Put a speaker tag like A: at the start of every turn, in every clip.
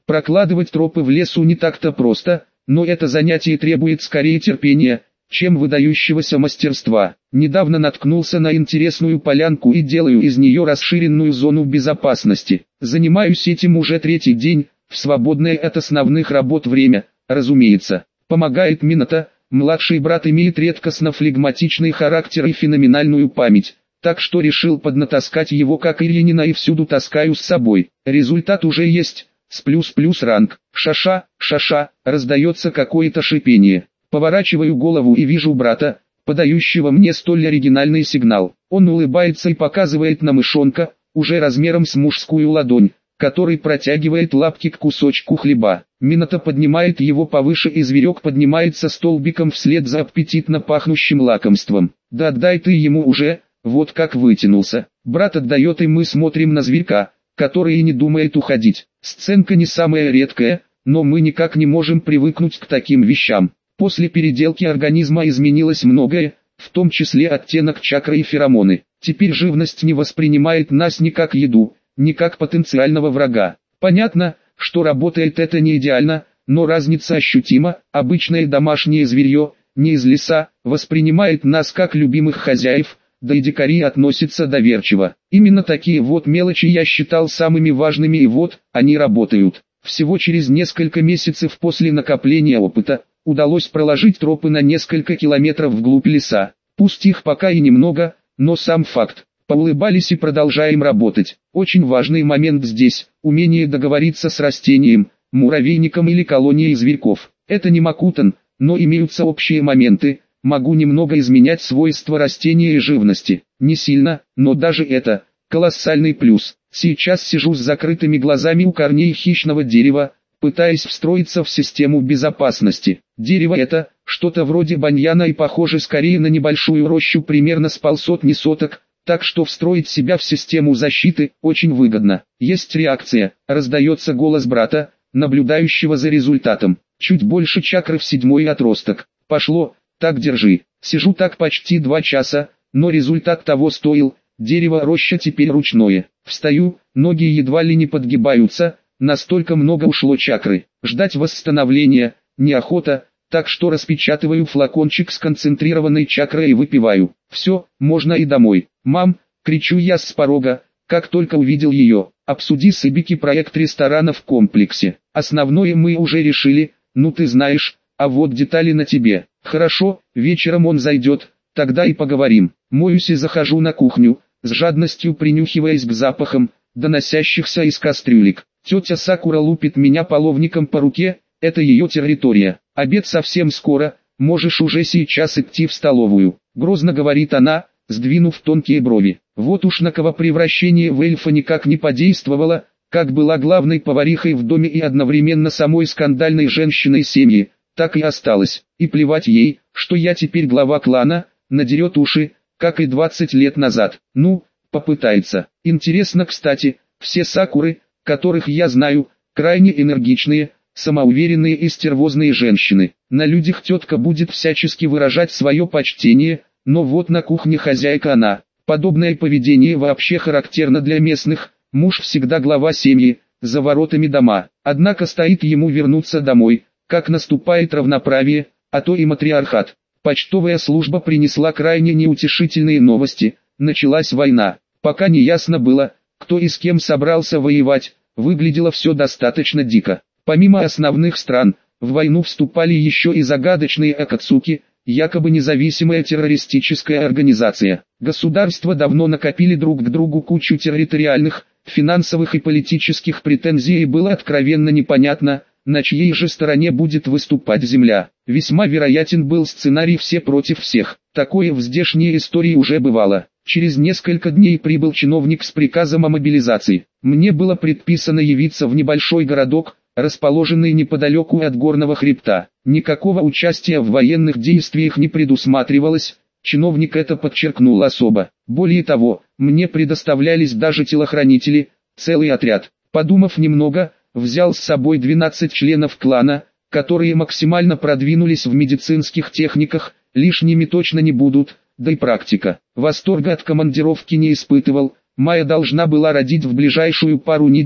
A: Прокладывать тропы в лесу не так-то просто, но это занятие требует скорее терпения, чем выдающегося мастерства. Недавно наткнулся на интересную полянку и делаю из нее расширенную зону безопасности. Занимаюсь этим уже третий день, в свободное от основных работ время, разумеется. Помогает Минато, младший брат имеет редкостно флегматичный характер и феноменальную память, так что решил поднатаскать его как Ильинина и всюду таскаю с собой. Результат уже есть, с плюс-плюс ранг. Шаша, шаша, раздается какое-то шипение. Поворачиваю голову и вижу брата, подающего мне столь оригинальный сигнал. Он улыбается и показывает на мышонка, уже размером с мужскую ладонь, который протягивает лапки к кусочку хлеба. Минато поднимает его повыше и зверек поднимается столбиком вслед за аппетитно пахнущим лакомством. Да отдай ты ему уже, вот как вытянулся. Брат отдает и мы смотрим на зверька, который и не думает уходить. Сценка не самая редкая, но мы никак не можем привыкнуть к таким вещам. После переделки организма изменилось многое, в том числе оттенок чакры и феромоны. Теперь живность не воспринимает нас ни как еду, ни как потенциального врага. Понятно, что работает это не идеально, но разница ощутима. Обычное домашнее зверье, не из леса, воспринимает нас как любимых хозяев, да и дикари относятся доверчиво. Именно такие вот мелочи я считал самыми важными, и вот, они работают. Всего через несколько месяцев после накопления опыта, удалось проложить тропы на несколько километров вглубь леса. Пусть их пока и немного, но сам факт. Поулыбались и продолжаем работать. Очень важный момент здесь – умение договориться с растением, муравейником или колонией зверьков. Это не Макутан, но имеются общие моменты. Могу немного изменять свойства растения и живности. Не сильно, но даже это – колоссальный плюс. Сейчас сижу с закрытыми глазами у корней хищного дерева, пытаясь встроиться в систему безопасности. Дерево это, что-то вроде баньяна и похоже скорее на небольшую рощу примерно с полсотни соток, так что встроить себя в систему защиты очень выгодно. Есть реакция, раздается голос брата, наблюдающего за результатом. Чуть больше чакры в 7-й отросток. Пошло, так держи. Сижу так почти 2 часа, но результат того стоил. Дерево-роща теперь ручное. Встаю, ноги едва ли не подгибаются, настолько много ушло чакры. Ждать восстановления неохота, так что распечатываю флакончик с концентрированной чакрой и выпиваю. Все, можно и домой. «Мам!» — кричу я с порога, как только увидел ее. «Обсуди с Ибики проект ресторана в комплексе. Основное мы уже решили, ну ты знаешь, а вот детали на тебе». «Хорошо, вечером он зайдет, тогда и поговорим». Моюсь и захожу на кухню, с жадностью принюхиваясь к запахам, доносящихся из кастрюлек. Тетя Сакура лупит меня половником по руке, это ее территория. «Обед совсем скоро, можешь уже сейчас идти в столовую», — грозно говорит она, сдвинув тонкие брови. Вот уж на кого превращение в эльфа никак не подействовало, как была главной поварихой в доме и одновременно самой скандальной женщиной семьи, так и осталось. И плевать ей, что я теперь глава клана, надерет уши, как и 20 лет назад. Ну, попытается. Интересно, кстати, все Сакуры, которых я знаю, крайне энергичные, самоуверенные и стервозные женщины. На людях тетка будет всячески выражать свое почтение, но вот на кухне хозяйка она. Подобное поведение вообще характерно для местных, муж всегда глава семьи, за воротами дома. Однако стоит ему вернуться домой, как наступает равноправие, а то и матриархат. Почтовая служба принесла крайне неутешительные новости, началась война. Пока не ясно было, кто и с кем собрался воевать, выглядело все достаточно дико. Помимо основных стран, в войну вступали еще и загадочные Акацуки, якобы независимая террористическая организация. Государства давно накопили друг к другу кучу территориальных, финансовых и политических претензий, и было откровенно непонятно, на чьей же стороне будет выступать земля. Весьма вероятен был сценарий «все против всех». Такое в здешней истории уже бывало. Через несколько дней прибыл чиновник с приказом о мобилизации. Мне было предписано явиться в небольшой городок, расположенный неподалеку от горного хребта. Никакого участия в военных действиях не предусматривалось, чиновник это подчеркнул особо. Более того, мне предоставлялись даже телохранители, целый отряд. Подумав немного, взял с собой 12 членов клана, которые максимально продвинулись в медицинских техниках, лишними точно не будут, да и практика. Восторга от командировки не испытывал, Майя должна была родить в ближайшую пару недель,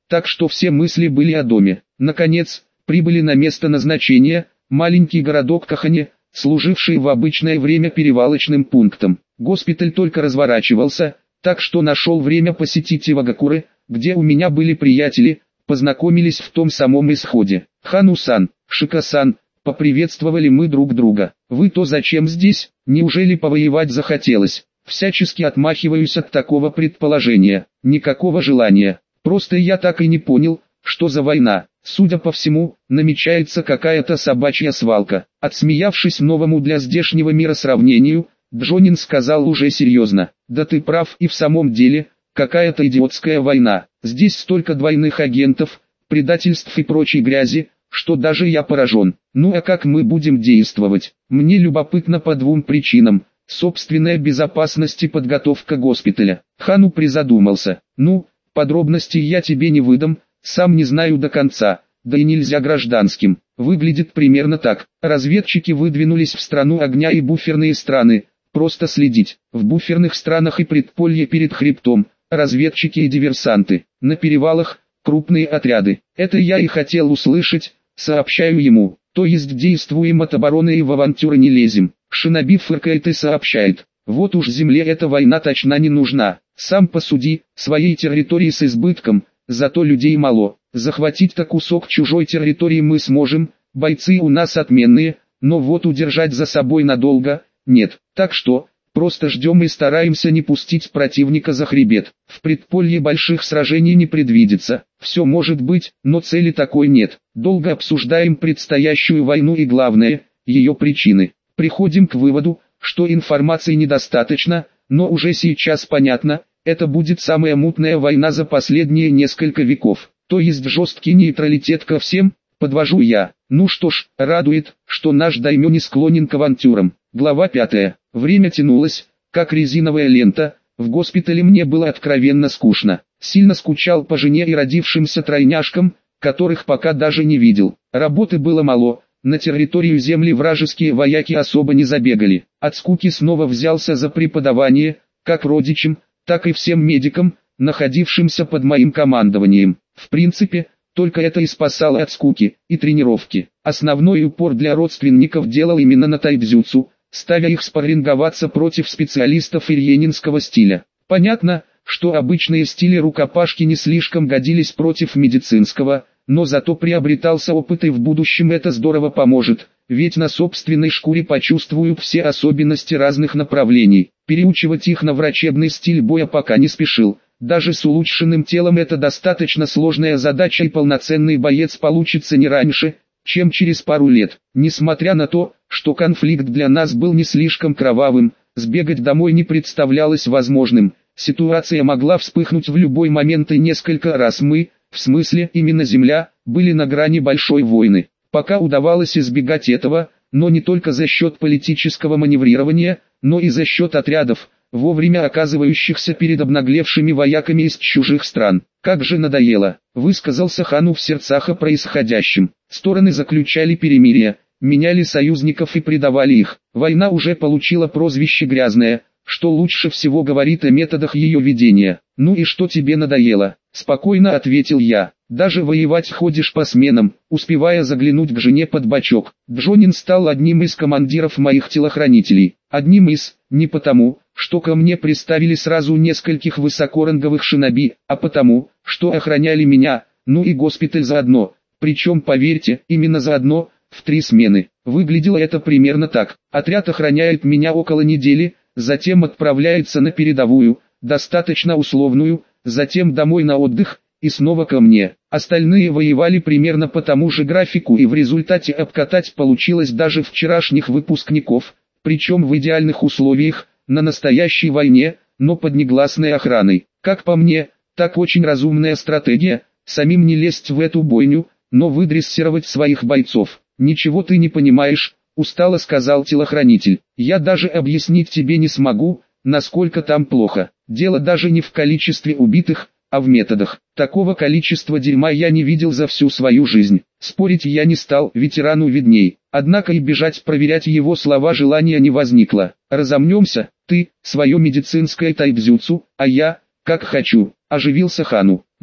A: так что все мысли были о доме. Наконец, прибыли на место назначения, маленький городок Кахане, служивший в обычное время перевалочным пунктом. Госпиталь только разворачивался, так что нашел время посетить Ивагакуры, где у меня были приятели, познакомились в том самом исходе. Хану-сан, Шика-сан, поприветствовали мы друг друга. Вы то зачем здесь, неужели повоевать захотелось? Всячески отмахиваюсь от такого предположения. Никакого желания. Просто я так и не понял, что за война. Судя по всему, намечается какая-то собачья свалка. Отсмеявшись новому для здешнего мира сравнению, Джонин сказал уже серьезно. Да ты прав, и в самом деле, какая-то идиотская война. Здесь столько двойных агентов, предательств и прочей грязи, что даже я поражен. Ну а как мы будем действовать? Мне любопытно по двум причинам. Собственная безопасность и подготовка госпиталя. Хану призадумался. Ну, подробностей я тебе не выдам, сам не знаю до конца, да и нельзя гражданским. Выглядит примерно так. Разведчики выдвинулись в страну огня и буферные страны. Просто следить. В буферных странах и предполье перед хребтом. Разведчики и диверсанты. На перевалах крупные отряды. Это я и хотел услышать, сообщаю ему. То есть действуем от обороны и в авантюры не лезем. Шиноби фыркает и сообщает. Вот уж земле эта война точно не нужна. Сам посуди, своей территории с избытком, зато людей мало. Захватить-то кусок чужой территории мы сможем, бойцы у нас отменные, но вот удержать за собой надолго, нет. Так что, просто ждем и стараемся не пустить противника за хребет. В предполье больших сражений не предвидится. Все может быть, но цели такой нет. Долго обсуждаем предстоящую войну и главное, ее причины. Приходим к выводу, что информации недостаточно, но уже сейчас понятно, это будет самая мутная война за последние несколько веков. То есть жесткий нейтралитет ко всем, подвожу я. Ну что ж, радует, что наш даймё не склонен к авантюрам. Глава 5. Время тянулось, как резиновая лента, в госпитале мне было откровенно скучно. Сильно скучал по жене и родившимся тройняшкам, которых пока даже не видел. Работы было мало. На территорию земли вражеские вояки особо не забегали. От скуки снова взялся за преподавание, как родичам, так и всем медикам, находившимся под моим командованием. В принципе, только это и спасало от скуки и тренировки. Основной упор для родственников делал именно на тайцзюцу, ставя их спарринговаться против специалистов ирьенинского стиля. Понятно, что обычные стили рукопашки не слишком годились против медицинского, но зато приобретался опыт и в будущем это здорово поможет, ведь на собственной шкуре почувствую все особенности разных направлений. Переучивать их на врачебный стиль боя пока не спешил. Даже с улучшенным телом это достаточно сложная задача и полноценный боец получится не раньше, чем через пару лет. Несмотря на то, что конфликт для нас был не слишком кровавым, сбегать домой не представлялось возможным. Ситуация могла вспыхнуть в любой момент и несколько раз мы, в смысле именно Земля, были на грани большой войны. Пока удавалось избегать этого, но не только за счет политического маневрирования, но и за счет отрядов, вовремя оказывающихся перед обнаглевшими вояками из чужих стран. Как же надоело, высказался Хану в сердцах о происходящем. Стороны заключали перемирие, меняли союзников и предавали их. Война уже получила прозвище «грязная», что лучше всего говорит о методах ее ведения. «Ну и что тебе надоело?» – спокойно ответил я. «Даже воевать ходишь по сменам, успевая заглянуть к жене под бочок». Джонин стал одним из командиров моих телохранителей. Одним из, не потому, что ко мне приставили сразу нескольких высокоранговых шиноби, а потому, что охраняли меня, ну и госпиталь заодно. Причем, поверьте, именно заодно, в 3 смены. Выглядело это примерно так. Отряд охраняет меня около недели, затем отправляется на передовую, достаточно условную, затем домой на отдых, и снова ко мне. Остальные воевали примерно по тому же графику, и в результате обкатать получилось даже вчерашних выпускников, причем в идеальных условиях, на настоящей войне, но под негласной охраной. Как по мне, так очень разумная стратегия, самим не лезть в эту бойню, но выдрессировать своих бойцов. «Ничего ты не понимаешь», — устало сказал телохранитель. «Я даже объяснить тебе не смогу, насколько там плохо. Дело даже не в количестве убитых, а в методах. Такого количества дерьма я не видел за всю свою жизнь. Спорить я не стал, ветерану видней. Однако и бежать проверять его слова желания не возникло. Разомнемся, ты, свое медицинское тайцзюцу, а я, как хочу», — оживился Хану. «Ну,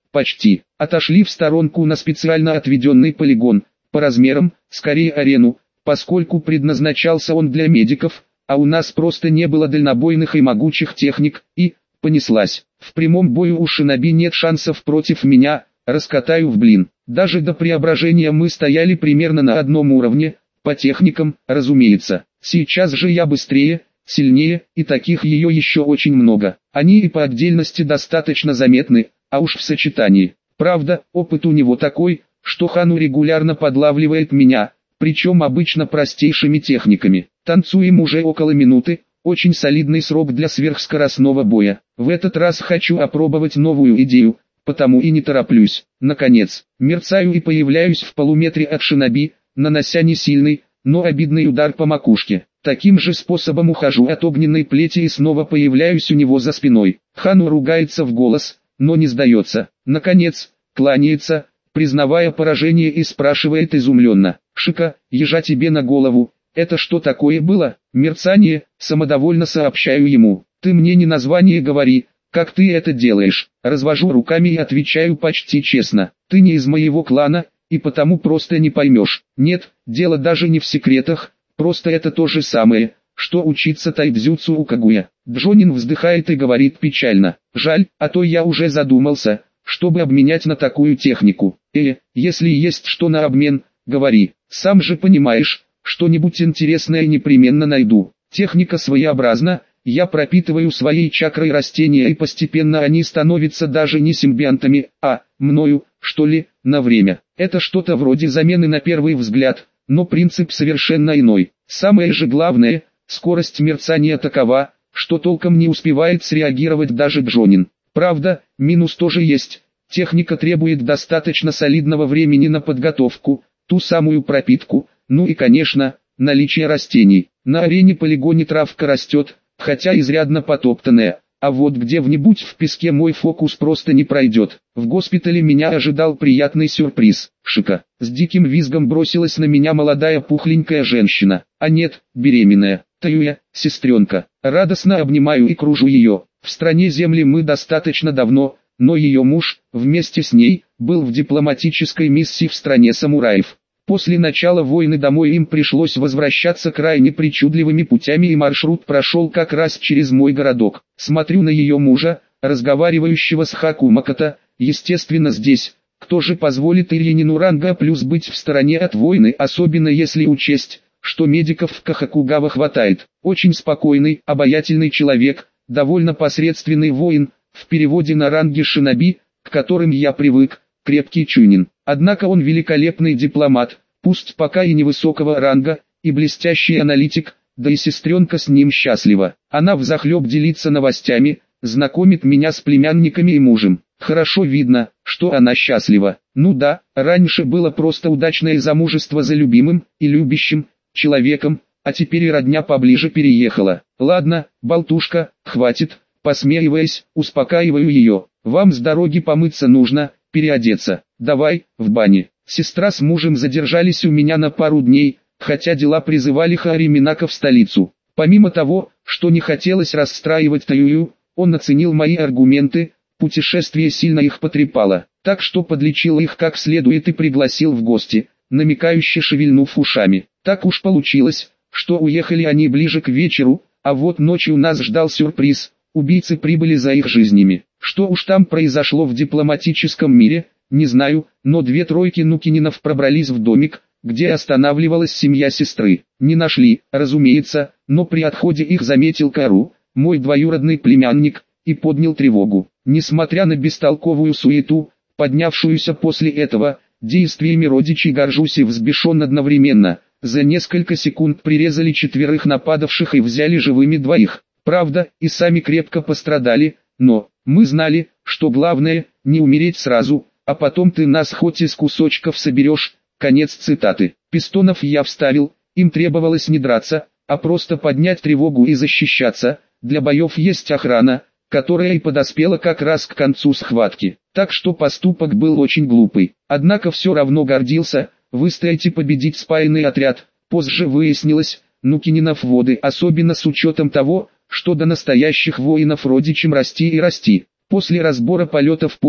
A: почти. Отошли в сторонку на специально отведенный полигон, по размерам, скорее арену, поскольку предназначался он для медиков, а у нас просто не было дальнобойных и могучих техник, и, понеслась. В прямом бою у шиноби нет шансов против меня, раскатаю в блин. Даже до преображения мы стояли примерно на одном уровне, по техникам, разумеется. Сейчас же я быстрее, сильнее, и таких ее еще очень много. Они и по отдельности достаточно заметны, а уж в сочетании. Правда, опыт у него такой, что Хану регулярно подлавливает меня, причем обычно простейшими техниками. Танцуем уже около минуты, очень солидный срок для сверхскоростного боя. В этот раз хочу опробовать новую идею, потому и не тороплюсь. Наконец, мерцаю и появляюсь в полуметре от шиноби, нанося не сильный, но обидный удар по макушке. Таким же способом ухожу от огненной плети и снова появляюсь у него за спиной. Хану ругается в голос, но не сдается. Наконец, кланяется, признавая поражение, и спрашивает изумленно: «Шика, ежа тебе на голову, это что такое было?» Мерцание, самодовольно сообщаю ему. «Ты мне не название говори, как ты это делаешь». Развожу руками и отвечаю почти честно: «Ты не из моего клана, и потому просто не поймешь». Нет, дело даже не в секретах, просто это то же самое, что учиться тайцзюцу у Кагуя. Джонин вздыхает и говорит печально: «Жаль, а то я уже задумался, чтобы обменять на такую технику». Если есть что на обмен, говори. Сам же понимаешь, что-нибудь интересное непременно найду. Техника своеобразна, я пропитываю своей чакрой растения, и постепенно они становятся даже не симбионтами, а мною, что ли, на время. Это что-то вроде замены на первый взгляд, но принцип совершенно иной. Самое же главное, скорость мерцания такова, что толком не успевает среагировать даже Джонин. Правда, минус тоже есть. Техника требует достаточно солидного времени на подготовку, ту самую пропитку, ну и, конечно, наличие растений. На арене-полигоне травка растет, хотя изрядно потоптанная, а вот где-нибудь в песке мой фокус просто не пройдет. В госпитале меня ожидал приятный сюрприз. Шика. С диким визгом бросилась на меня молодая пухленькая женщина, а нет, беременная. Таюя, сестренка. Радостно обнимаю и кружу ее. В стране Земли мы достаточно давно, но ее муж, вместе с ней, был в дипломатической миссии в стране самураев. После начала войны домой им пришлось возвращаться крайне причудливыми путями, и маршрут прошел как раз через мой городок. Смотрю на ее мужа, разговаривающего с Хаку Макото. Естественно, здесь, кто же позволит Ильинину ранга плюс быть в стороне от войны, особенно если учесть, что медиков в Кахакугава хватает. Очень спокойный, обаятельный человек, довольно посредственный воин, в переводе на ранги шиноби, к которым я привык, крепкий чунин. Однако он великолепный дипломат, пусть пока и невысокого ранга, и блестящий аналитик, да и сестренка с ним счастлива. Она взахлеб делится новостями, знакомит меня с племянниками и мужем. Хорошо видно, что она счастлива. Ну да, раньше было просто удачное замужество за любимым и любящим человеком, а теперь и родня поближе переехала. Ладно, болтушка, хватит. Посмеиваясь, успокаиваю ее. Вам с дороги помыться нужно, переодеться. Давай, в бане. Сестра с мужем задержались у меня на пару дней, хотя дела призывали Хариминака в столицу. Помимо того, что не хотелось расстраивать Таюю, он оценил мои аргументы, путешествие сильно их потрепало, так что подлечил их как следует и пригласил в гости, намекающе шевельнув ушами. Так уж получилось, что уехали они ближе к вечеру, а вот ночью нас ждал сюрприз. Убийцы прибыли за их жизнями. Что уж там произошло в дипломатическом мире, не знаю, но 2-3 Нукининов пробрались в домик, где останавливалась семья сестры. Не нашли, разумеется, но при отходе их заметил Кару, мой двоюродный племянник, и поднял тревогу. Несмотря на бестолковую суету, поднявшуюся после этого, действиями родичей горжусь и взбешен одновременно. За несколько секунд прирезали 4 нападавших и взяли живыми 2. Правда, и сами крепко пострадали, но мы знали, что главное – не умереть сразу, а потом ты нас хоть из кусочков соберешь. Конец цитаты. Пистонов я вставил, им требовалось не драться, а просто поднять тревогу и защищаться. Для боев есть охрана, которая и подоспела как раз к концу схватки. Так что поступок был очень глупый. Однако все равно гордился, выстоять и победить спаянный отряд. Позже выяснилось, Нукининов воды, особенно с учетом того, что до настоящих воинов родичам расти и расти. После разбора полетов понял,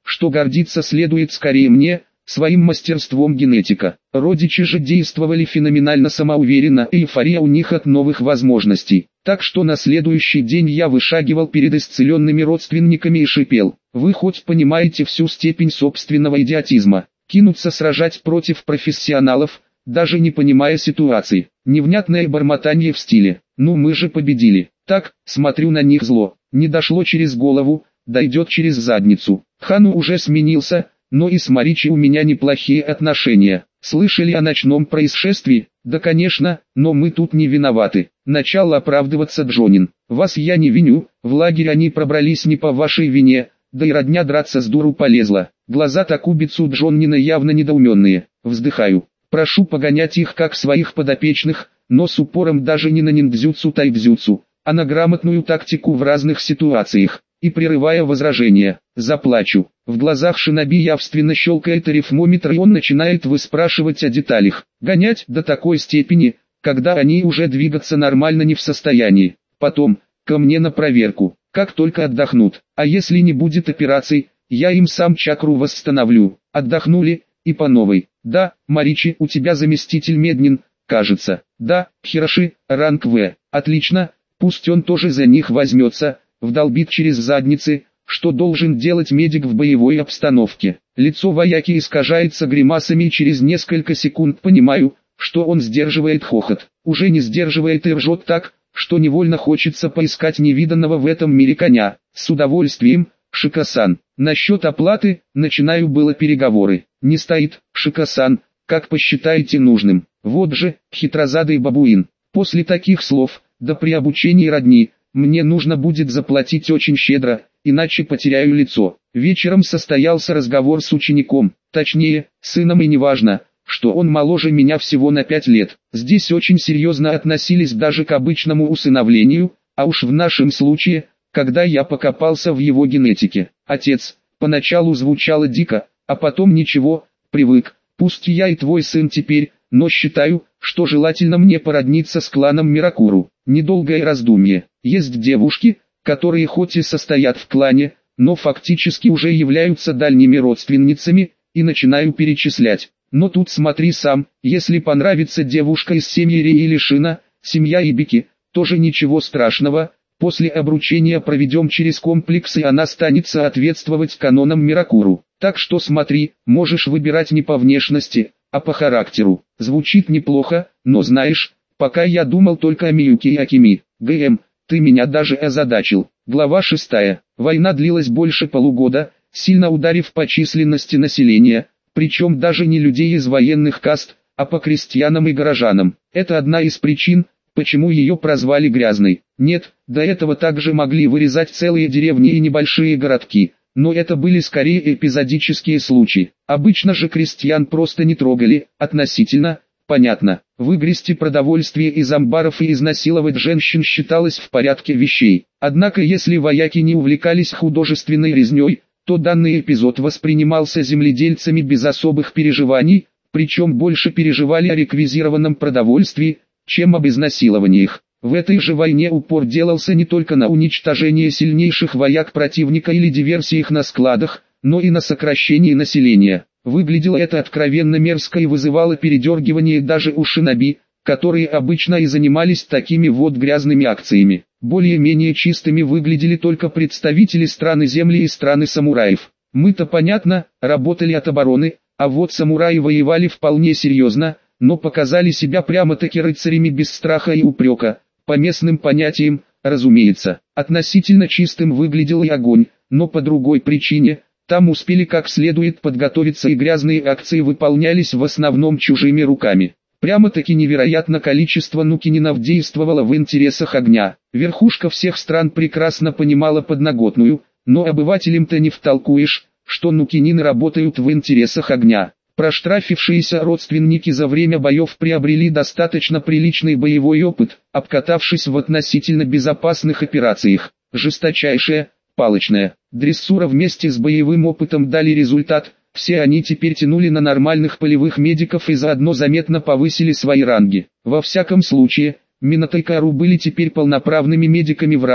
A: что гордиться следует скорее мне, своим мастерством генетика. Родичи же действовали феноменально самоуверенно, и эйфория у них от новых возможностей. Так что на следующий день я вышагивал перед исцеленными родственниками и шипел: «Вы хоть понимаете всю степень собственного идиотизма? Кинуться сражать против профессионалов, даже не понимая ситуации». Невнятное бормотание в стиле: «Ну мы же победили». Так, смотрю на них зло. Не дошло через голову, дойдет через задницу. Хану уже сменился, но и с Маричи у меня неплохие отношения. Слышали о ночном происшествии? Да конечно, но мы тут не виноваты. Начал оправдываться Джонин. Вас я не виню, в лагерь они пробрались не по вашей вине, да и родня драться с дуру полезла. Глаза Такубицу Джоннина явно недоуменные. Вздыхаю. Прошу погонять их как своих подопечных, но с упором даже не на ниндзюцу тайцзюцу, а на грамотную тактику в разных ситуациях. И прерывая возражения, заплачу. В глазах шиноби явственно щелкает арифмометр, и он начинает выспрашивать о деталях. Гонять до такой степени, когда они уже двигаться нормально не в состоянии. Потом, ко мне на проверку, как только отдохнут. А если не будет операций, я им сам чакру восстановлю. Отдохнули, и по новой. Да, Маричи, у тебя заместитель Меднин, кажется. Да, Хироши, ранг В. Отлично, пусть он тоже за них возьмется. Вдолбит через задницы, что должен делать медик в боевой обстановке. Лицо вояки искажается гримасами, и через несколько секунд понимаю, что он сдерживает хохот. Уже не сдерживает и ржет так, что невольно хочется поискать невиданного в этом мире коня. С удовольствием, Шика-сан. Насчет оплаты, начинаю было переговоры. Не стоит, Шика-сан, как посчитаете нужным. Вот же, хитрозадый бабуин. После таких слов, да при обучении родни, мне нужно будет заплатить очень щедро, иначе потеряю лицо. Вечером состоялся разговор с учеником, точнее, сыном, и неважно, что он моложе меня всего на 5 лет. Здесь очень серьезно относились даже к обычному усыновлению, а уж в нашем случае, когда я покопался в его генетике. Отец, поначалу звучало дико, а потом ничего, привык. Пусть я и твой сын теперь, но считаю, что желательно мне породниться с кланом Миракуру. Недолгое раздумье. Есть девушки, которые хоть и состоят в клане, но фактически уже являются дальними родственницами, и начинаю перечислять. Но тут смотри сам, если понравится девушка из семьи Ри или Шина, семья Ибики, тоже ничего страшного, после обручения проведем через комплекс, и она станет соответствовать канонам Миракуру. Так что смотри, можешь выбирать не по внешности, а по характеру. Звучит неплохо, но знаешь, пока я думал только о Миюке и Акими. ГМ, ты меня даже озадачил. Глава 6. Война длилась больше полугода, сильно ударив по численности населения, причем даже не людей из военных каст, а по крестьянам и горожанам. Это одна из причин, почему ее прозвали грязной. Нет, до этого также могли вырезать целые деревни и небольшие городки, но это были скорее эпизодические случаи. Обычно же крестьян просто не трогали, относительно, понятно. Выгрести продовольствие из амбаров и изнасиловать женщин считалось в порядке вещей. Однако если вояки не увлекались художественной резней, то данный эпизод воспринимался земледельцами без особых переживаний, причем больше переживали о реквизированном продовольствии, чем об изнасилованиях. В этой же войне упор делался не только на уничтожение сильнейших вояк противника или диверсиях на складах, но и на сокращении населения. Выглядело это откровенно мерзко и вызывало передергивание даже у шиноби, которые обычно и занимались такими вот грязными акциями. Более-менее чистыми выглядели только представители страны земли и страны самураев. Мы-то, понятно, работали от обороны, а вот самураи воевали вполне серьезно, но показали себя прямо-таки рыцарями без страха и упрека. По местным понятиям, разумеется, относительно чистым выглядел и огонь, но по другой причине. Там успели как следует подготовиться, и грязные акции выполнялись в основном чужими руками. Прямо-таки невероятно количество нукининов действовало в интересах огня. Верхушка всех стран прекрасно понимала подноготную, но обывателям-то не втолкуешь, что нукинины работают в интересах огня. Проштрафившиеся родственники за время боев приобрели достаточно приличный боевой опыт, обкатавшись в относительно безопасных операциях. Жесточайшая, палочная дрессура вместе с боевым опытом дали результат. Все они теперь тянули на нормальных полевых медиков и заодно заметно повысили свои ранги. Во всяком случае, Минато и Кару были теперь полноправными медиками в ранга,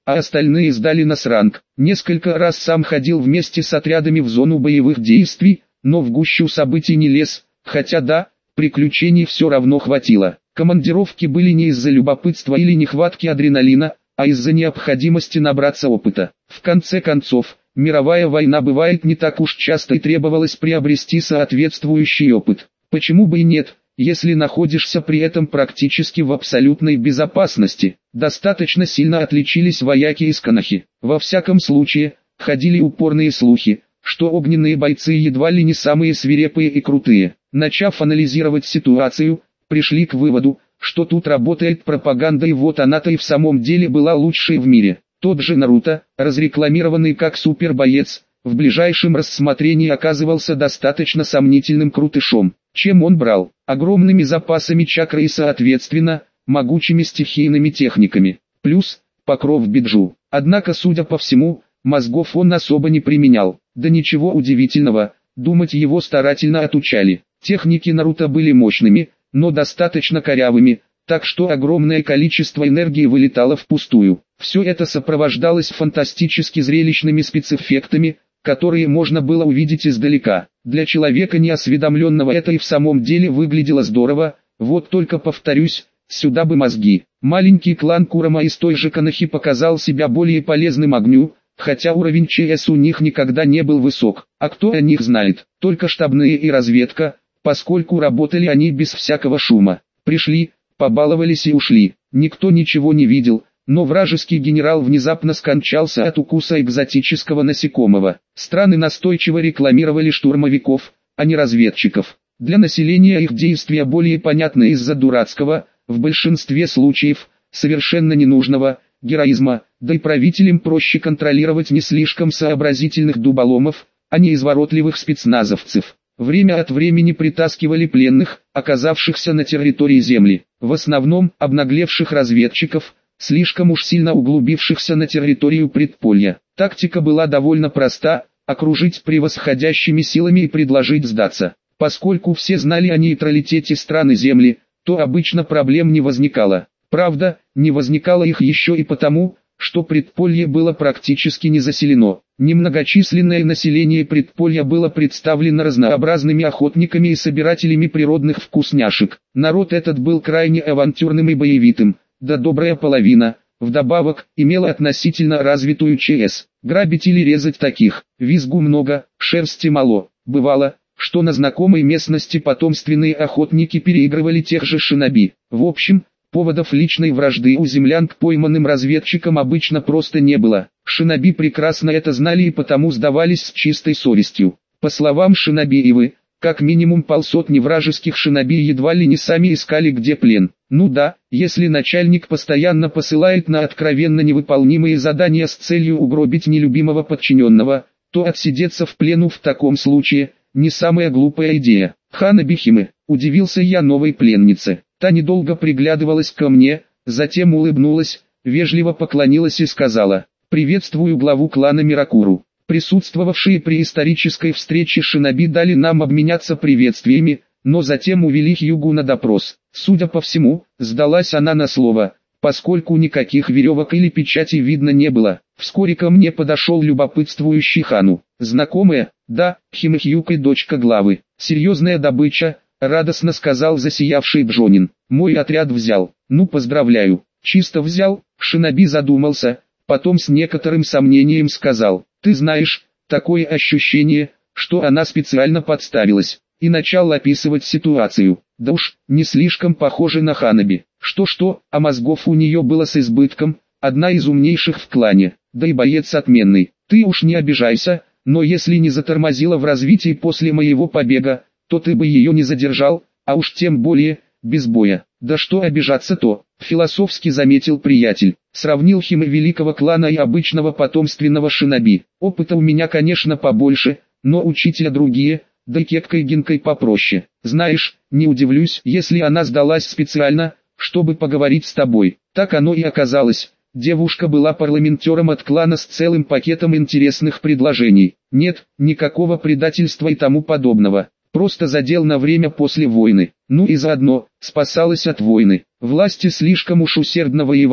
A: а остальные сдали на сранг. Несколько раз сам ходил вместе с отрядами в зону боевых действий, но в гущу событий не лез, хотя да, приключений все равно хватило. Командировки были не из-за любопытства или нехватки адреналина, а из-за необходимости набраться опыта. В конце концов, мировая война бывает не так уж часто и требовалось приобрести соответствующий опыт. Почему бы и нет, если находишься при этом практически в абсолютной безопасности? Достаточно сильно отличились вояки из Канахи. Во всяком случае, ходили упорные слухи, что огненные бойцы едва ли не самые свирепые и крутые. Начав анализировать ситуацию, пришли к выводу, что тут работает пропаганда, и вот она-то и в самом деле была лучшей в мире. Тот же Наруто, разрекламированный как супербоец, в ближайшем рассмотрении оказывался достаточно сомнительным крутышом. Чем он брал? Огромными запасами чакры и соответственно, могучими стихийными техниками. Плюс, покров биджу. Однако, судя по всему, мозгов он особо не применял. Да ничего удивительного, думать его старательно отучали. Техники Наруто были мощными, но достаточно корявыми, так что огромное количество энергии вылетало впустую. Все это сопровождалось фантастически зрелищными спецэффектами, которые можно было увидеть издалека. Для человека неосведомленного это и в самом деле выглядело здорово, вот только повторюсь, сюда бы мозги. Маленький клан Курама из той же Канахи показал себя более полезным огню, хотя уровень ЧС у них никогда не был высок. А кто о них знает? Только штабные и разведка, поскольку работали они без всякого шума. Пришли, побаловались и ушли. Никто ничего не видел, но вражеский генерал внезапно скончался от укуса экзотического насекомого. Страны настойчиво рекламировали штурмовиков, а не разведчиков. Для населения их действия более понятны из-за дурацкого, в большинстве случаев, совершенно ненужного, героизма, да и правителям проще контролировать не слишком сообразительных дуболомов, а не изворотливых спецназовцев. Время от времени притаскивали пленных, оказавшихся на территории земли, в основном обнаглевших разведчиков, слишком уж сильно углубившихся на территорию предполья. Тактика была довольно проста: окружить превосходящими силами и предложить сдаться. Поскольку все знали о нейтралитете страны Земли, то обычно проблем не возникало. Правда, не возникало их еще и потому, что предполье было практически не заселено. Немногочисленное население предполья было представлено разнообразными охотниками и собирателями природных вкусняшек. Народ этот был крайне авантюрным и боевитым, да добрая половина, вдобавок, имела относительно развитую ЧС. Грабить или резать таких, визгу много, шерсти мало. Бывало, что на знакомой местности потомственные охотники переигрывали тех же шиноби. В общем, поводов личной вражды у землян к пойманным разведчикам обычно просто не было. Шиноби прекрасно это знали и потому сдавались с чистой совестью. По словам Шинобиевы, как минимум полсотни вражеских шиноби едва ли не сами искали где плен. Ну да, если начальник постоянно посылает на откровенно невыполнимые задания с целью угробить нелюбимого подчиненного, то отсидеться в плену в таком случае – не самая глупая идея. Ханабихимы, удивился я новой пленнице. Та недолго приглядывалась ко мне, затем улыбнулась, вежливо поклонилась и сказала: «Приветствую главу клана Миракуру». Присутствовавшие при исторической встрече шиноби дали нам обменяться приветствиями, но затем увели Хьюгу на допрос. Судя по всему, сдалась она на слово, поскольку никаких веревок или печати видно не было. Вскоре ко мне подошел любопытствующий Хану. «Знакомая?» «Да, Химхьюк и дочка главы». «Серьезная добыча», — радостно сказал засиявший Джонин. «Мой отряд взял». «Ну, поздравляю». «Чисто взял?» Шиноби задумался, потом с некоторым сомнением сказал: «Ты знаешь, такое ощущение, что она специально подставилась». И начал описывать ситуацию. Да уж, не слишком похоже на Ханаби. Что-что, а мозгов у нее было с избытком, одна из умнейших в клане, да и боец отменный. Ты уж не обижайся, но если не затормозила в развитии после моего побега, то ты бы ее не задержал, а уж тем более, без боя. Да что обижаться-то, философски заметил приятель. Сравнил Химы великого клана и обычного потомственного шиноби. Опыта у меня, конечно, побольше, но учителя другие, да и Кеккой Гинкой попроще. Знаешь, не удивлюсь, если она сдалась специально, чтобы поговорить с тобой. Так оно и оказалось. Девушка была парламентером от клана с целым пакетом интересных предложений. Нет, никакого предательства и тому подобного. Просто задел на время после войны. Ну и заодно, спасалась от войны. Власти слишком уж усердно воевали,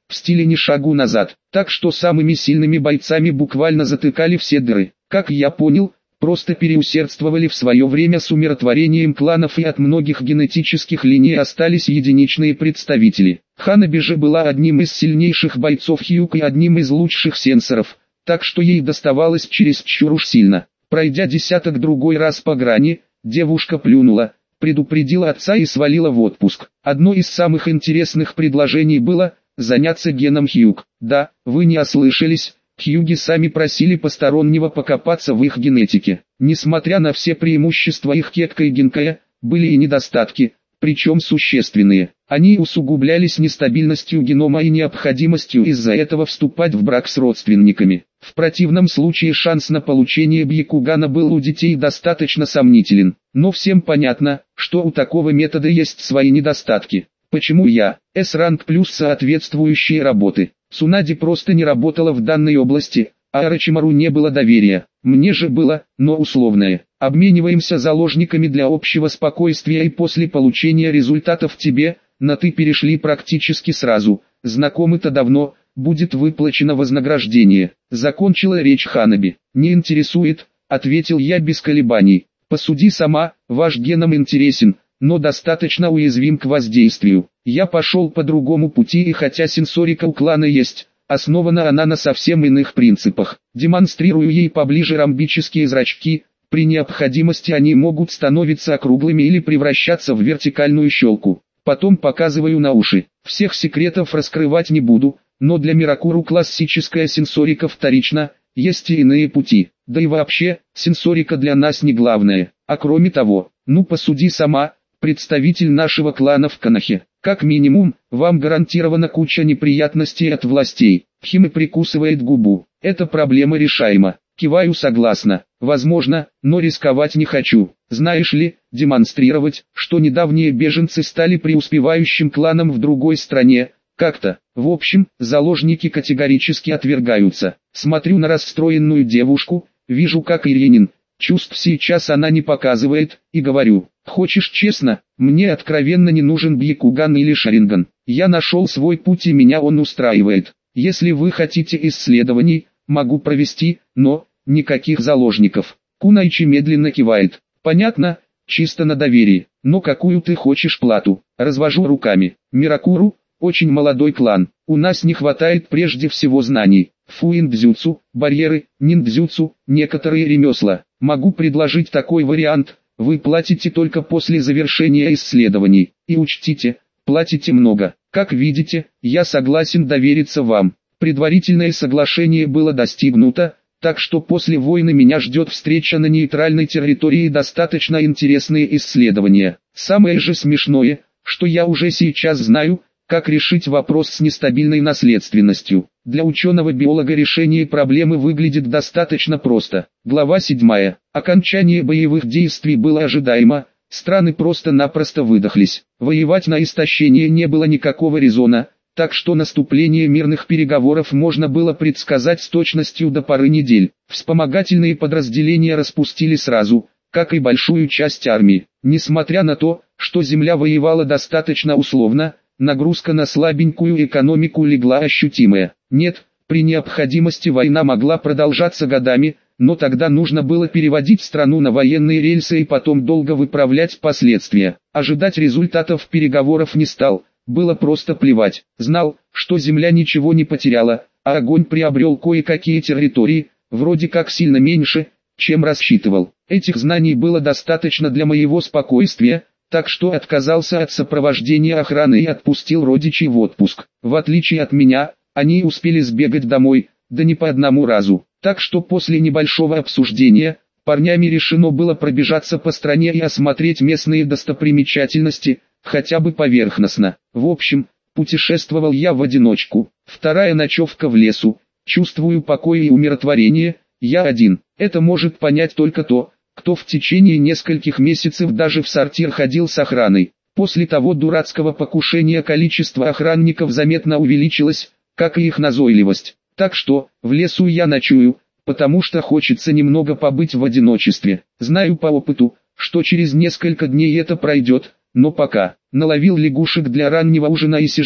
A: в стиле ни шагу назад, так что самыми сильными бойцами буквально затыкали все дыры. Как я понял, просто переусердствовали в свое время с умиротворением кланов, и от многих генетических линий остались единичные представители. Ханаби же была одним из сильнейших бойцов Хьюг и одним из лучших сенсоров, так что ей доставалось чересчур уж сильно. Пройдя десяток другой раз по грани, девушка плюнула, предупредила отца и свалила в отпуск. Одно из самых интересных предложений было заняться геном Хьюг. Да, вы не ослышались. Хьюги сами просили постороннего покопаться в их генетике. Несмотря на все преимущества их Кетка и Гинкая, были и недостатки, причем существенные. Они усугублялись нестабильностью генома и необходимостью из-за этого вступать в брак с родственниками. В противном случае шанс на получение Бьякугана был у детей достаточно сомнителен. Но всем понятно, что у такого метода есть свои недостатки. Почему я, С-ранг плюс соответствующие работы? Цунади просто не работала в данной области, а Орочимару не было доверия. Мне же было, но условное. Обмениваемся заложниками для общего спокойствия, и после получения результатов тебе, на ты перешли практически сразу. Знакомы-то давно, будет выплачено вознаграждение. Закончила речь Ханаби. Не интересует, ответил я без колебаний. Посуди сама, ваш геном интересен, но достаточно уязвим к воздействию. Я пошел по другому пути, и хотя сенсорика у клана есть, основана она на совсем иных принципах. Демонстрирую ей поближе ромбические зрачки, при необходимости они могут становиться округлыми или превращаться в вертикальную щелку. Потом показываю на уши. Всех секретов раскрывать не буду, но для Миракуру классическая сенсорика вторична, есть и иные пути. Да и вообще, сенсорика для нас не главное. А кроме того, посуди сама, представитель нашего клана в Канахе. Как минимум, вам гарантирована куча неприятностей от властей. Химе прикусывает губу. Эта проблема решаема. Киваю согласно. Возможно, но рисковать не хочу. Знаешь ли, демонстрировать, что недавние беженцы стали преуспевающим кланом в другой стране, как-то. В общем, заложники категорически отвергаются. Смотрю на расстроенную девушку, вижу как Иринин. Чувств сейчас она не показывает, и говорю: хочешь честно, мне откровенно не нужен Бьякуган или Шаринган. Я нашел свой путь, и меня он устраивает. Если вы хотите исследований, могу провести, но никаких заложников. Кунайчи медленно кивает. Понятно, чисто на доверии. Но какую ты хочешь плату? Развожу руками. Миракуру очень молодой клан. У нас не хватает прежде всего знаний. Фуиндзюцу, барьеры, ниндзюцу, некоторые ремесла. Могу предложить такой вариант: вы платите только после завершения исследований. И учтите, платите много. Как видите, я согласен довериться вам. Предварительное соглашение было достигнуто, так что после войны меня ждет встреча на нейтральной территории и достаточно интересные исследования. Самое же смешное, что я уже сейчас знаю, как решить вопрос с нестабильной наследственностью. Для ученого-биолога решение проблемы выглядит достаточно просто. Глава 7. Окончание боевых действий было ожидаемо, страны просто-напросто выдохлись. Воевать на истощение не было никакого резона, так что наступление мирных переговоров можно было предсказать с точностью до пары недель. Вспомогательные подразделения распустили сразу, как и большую часть армии. Несмотря на то, что земля воевала достаточно условно, нагрузка на слабенькую экономику легла ощутимая. Нет, при необходимости война могла продолжаться годами, но тогда нужно было переводить страну на военные рельсы и потом долго выправлять последствия. Ожидать результатов переговоров не стал, было просто плевать. Знал, что земля ничего не потеряла, а огонь приобрел кое-какие территории, вроде как сильно меньше, чем рассчитывал. Этих знаний было достаточно для моего спокойствия, так что отказался от сопровождения охраны и отпустил родичей в отпуск. В отличие от меня, они успели сбегать домой, да не по одному разу. Так что после небольшого обсуждения, парнями решено было пробежаться по стране и осмотреть местные достопримечательности, хотя бы поверхностно. В общем, путешествовал я в одиночку. Вторая ночевка в лесу. Чувствую покой и умиротворение, я один. Это может понять только то, кто в течение нескольких месяцев даже в сортир ходил с охраной. После того дурацкого покушения количество охранников заметно увеличилось, как и их назойливость. Так что, в лесу я ночую, потому что хочется немного побыть в одиночестве. Знаю по опыту, что через несколько дней это пройдет, но пока. Наловил лягушек для раннего ужина и сижу,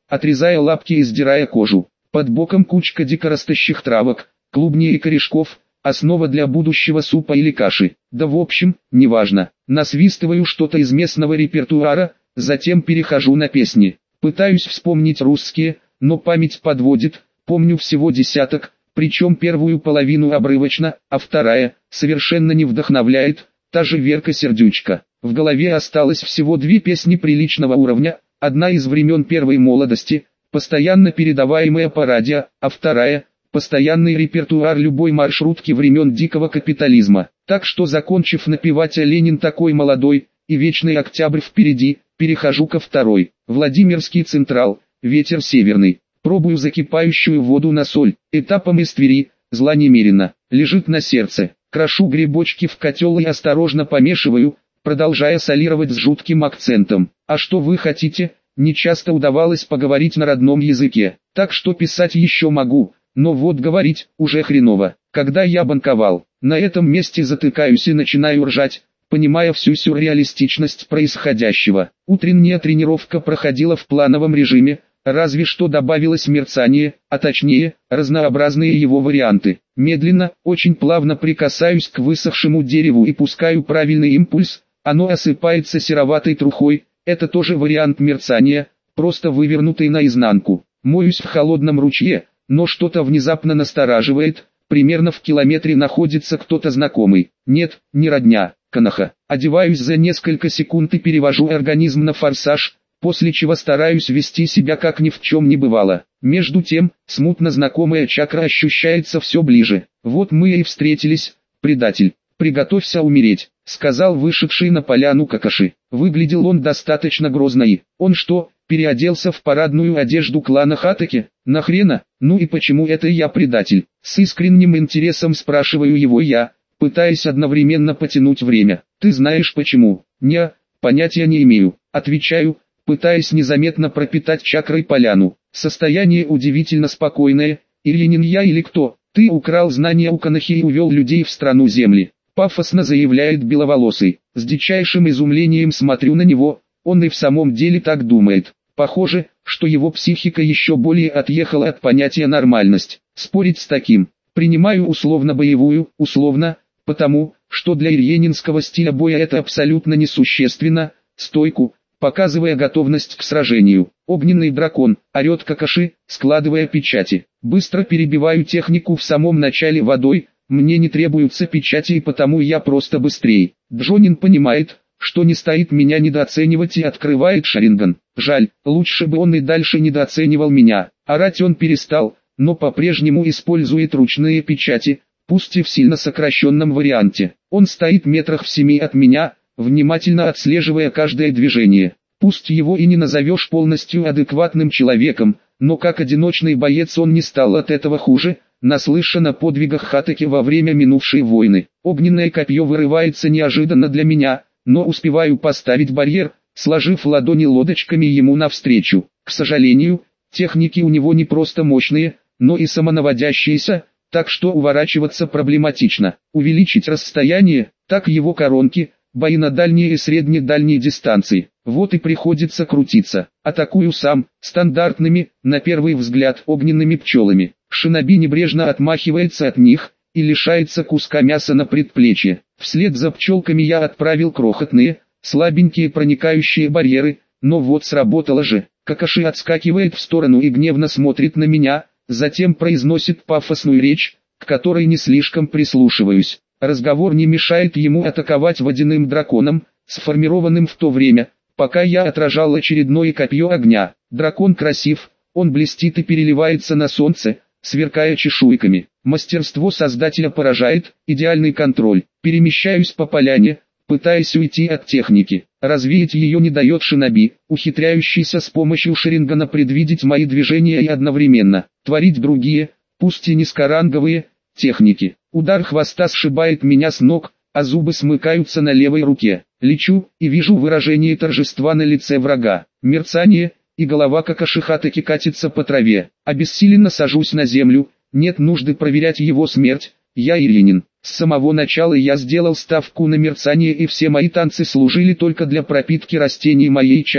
A: отрезая лапки и сдирая кожу. Под боком кучка дикорастущих травок, клубней и корешков, основа для будущего супа или каши. Да в общем, неважно. Насвистываю что-то из местного репертуара, затем перехожу на песни. Пытаюсь вспомнить русские, но память подводит, помню всего десяток, причем первую половину обрывочно, а вторая совершенно не вдохновляет, та же Верка Сердючка. В голове осталось всего две песни приличного уровня, одна из времен первой молодости, постоянно передаваемая по радио, а вторая – постоянный репертуар любой маршрутки времен дикого капитализма. Так что, закончив напевать «А Ленин такой молодой» и «Вечный октябрь впереди», перехожу ко второй. Владимирский Централ, ветер северный. Пробую закипающую воду на соль, этапом из Твери, зла немерено, лежит на сердце. Крошу грибочки в котел и осторожно помешиваю, продолжая солировать с жутким акцентом. А что вы хотите? Не часто удавалось поговорить на родном языке, так что писать еще могу, но вот говорить уже хреново. Когда я банковал, на этом месте затыкаюсь и начинаю ржать, понимая всю сюрреалистичность происходящего. Утренняя тренировка проходила в плановом режиме, разве что добавилось мерцание, а точнее, разнообразные его варианты. Медленно, очень плавно прикасаюсь к высохшему дереву и пускаю правильный импульс, оно осыпается сероватой трухой, это тоже вариант мерцания, просто вывернутый наизнанку. Моюсь в холодном ручье, но что-то внезапно настораживает, примерно в километре находится кто-то знакомый. Нет, не родня, Канаха. Одеваюсь за несколько секунд и перевожу организм на форсаж, после чего стараюсь вести себя как ни в чем не бывало. Между тем, смутно знакомая чакра ощущается все ближе. Вот мы и встретились, предатель. «Приготовься умереть», — сказал вышедший на поляну Какаши. Выглядел он достаточно грозно и... Он что, переоделся в парадную одежду клана Хатаки? Нахрена? Ну и почему это я предатель? С искренним интересом спрашиваю его я, пытаясь одновременно потянуть время. Ты знаешь почему? Понятия не имею. Отвечаю, пытаясь незаметно пропитать чакрой поляну. Состояние удивительно спокойное. Ильинин я или кто? Ты украл знания у Канахи и увел людей в страну земли. Пафосно заявляет беловолосый. С дичайшим изумлением смотрю на него, он и в самом деле так думает. Похоже, что его психика еще более отъехала от понятия нормальность. Спорить с таким. Принимаю условно-боевую, условно, потому, что для ильининского стиля боя это абсолютно несущественно, стойку, показывая готовность к сражению. Огненный дракон, орет Какаши, складывая печати. Быстро перебиваю технику в самом начале водой, мне не требуются печати и потому я просто быстрее. Джонин понимает, что не стоит меня недооценивать и открывает Шаринган. Жаль, лучше бы он и дальше недооценивал меня. Орать он перестал, но по-прежнему использует ручные печати, пусть и в сильно сокращенном варианте. Он стоит метрах в 7 от меня, внимательно отслеживая каждое движение. Пусть его и не назовешь полностью адекватным человеком, но как одиночный боец он не стал от этого хуже, наслышан о подвигах Хатаки во время минувшей войны. Огненное копье вырывается неожиданно для меня, но успеваю поставить барьер, сложив ладони лодочками ему навстречу. К сожалению, техники у него не просто мощные, но и самонаводящиеся, так что уворачиваться проблематично. Увеличить расстояние, так его коронки, бои на дальней и средне-дальней дистанции. Вот и приходится крутиться. Атакую сам, стандартными, на первый взгляд, огненными пчелами. Шиноби небрежно отмахивается от них и лишается куска мяса на предплечье. Вслед за пчелками я отправил крохотные, слабенькие проникающие барьеры, но вот сработало же. Какаши отскакивает в сторону и гневно смотрит на меня, затем произносит пафосную речь, к которой не слишком прислушиваюсь. Разговор не мешает ему атаковать водяным драконом, сформированным в то время, пока я отражал очередное копье огня. Дракон красив, он блестит и переливается на солнце, сверкая чешуйками. Мастерство создателя поражает, идеальный контроль. Перемещаюсь по поляне, пытаясь уйти от техники. Развеять ее не дает шиноби, ухитряющийся с помощью Шарингана предвидеть мои движения и одновременно творить другие, пусть и низкоранговые, техники. Удар хвоста сшибает меня с ног, а зубы смыкаются на левой руке. Лечу, и вижу выражение торжества на лице врага. Мерцание, и голова Какаши Хатаки катится по траве. Обессиленно сажусь на землю, нет нужды проверять его смерть, я Ильинин. С самого начала я сделал ставку на мерцание и все мои танцы служили только для пропитки растений моей чакрой.